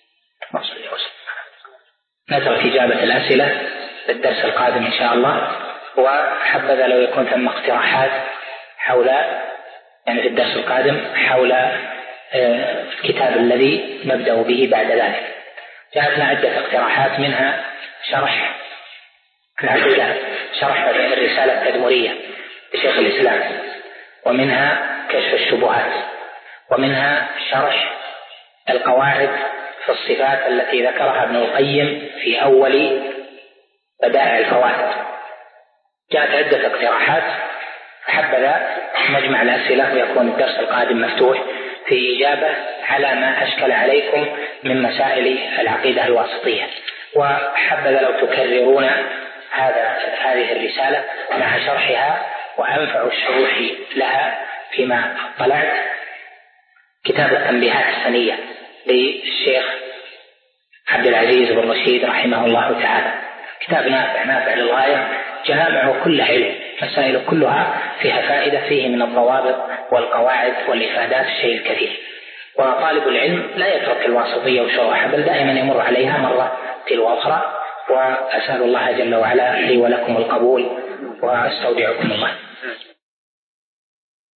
Speaker 3: نترك إجابة الأسئلة في الدرس القادم إن شاء الله، وحبذا لو يكون ثم اقتراحات حول في الدرس القادم حول الكتاب الذي نبدأ به بعد ذلك. جاءتنا عدة اقتراحات، منها شرح الرسالة التدمرية لشيخ الإسلام، ومنها كشف الشبهات، ومنها شرح القواعد في الصفات التي ذكرها ابن القيم في أول بدائع الفوائد. جاءت عدة اقتراحات، حبذا نجمع الأسئلة ويكون الدرس القادم مفتوح في إجابة على ما أشكل عليكم من مسائل العقيدة الواسطية. وحبذا لو تكررون هذه الرسالة مع شرحها وأنفع الشروح لها فيما طلعت. كتاب التنبيهات السنية للشيخ عبد العزيز بن رشيد رحمه الله تعالى، كتاب نافع للغاية، جامع كل علم، مسائل كلها فيها فائدة، فيه من الضوابط والقواعد والإفادات الشيء الكثير. وطالب العلم لا يترك الواسطية وشروحها، بل دائما يمر عليها مرة تلو أخرى. وأسأل الله جل وعلا لي ولكم القبول، وأستودعكم الله.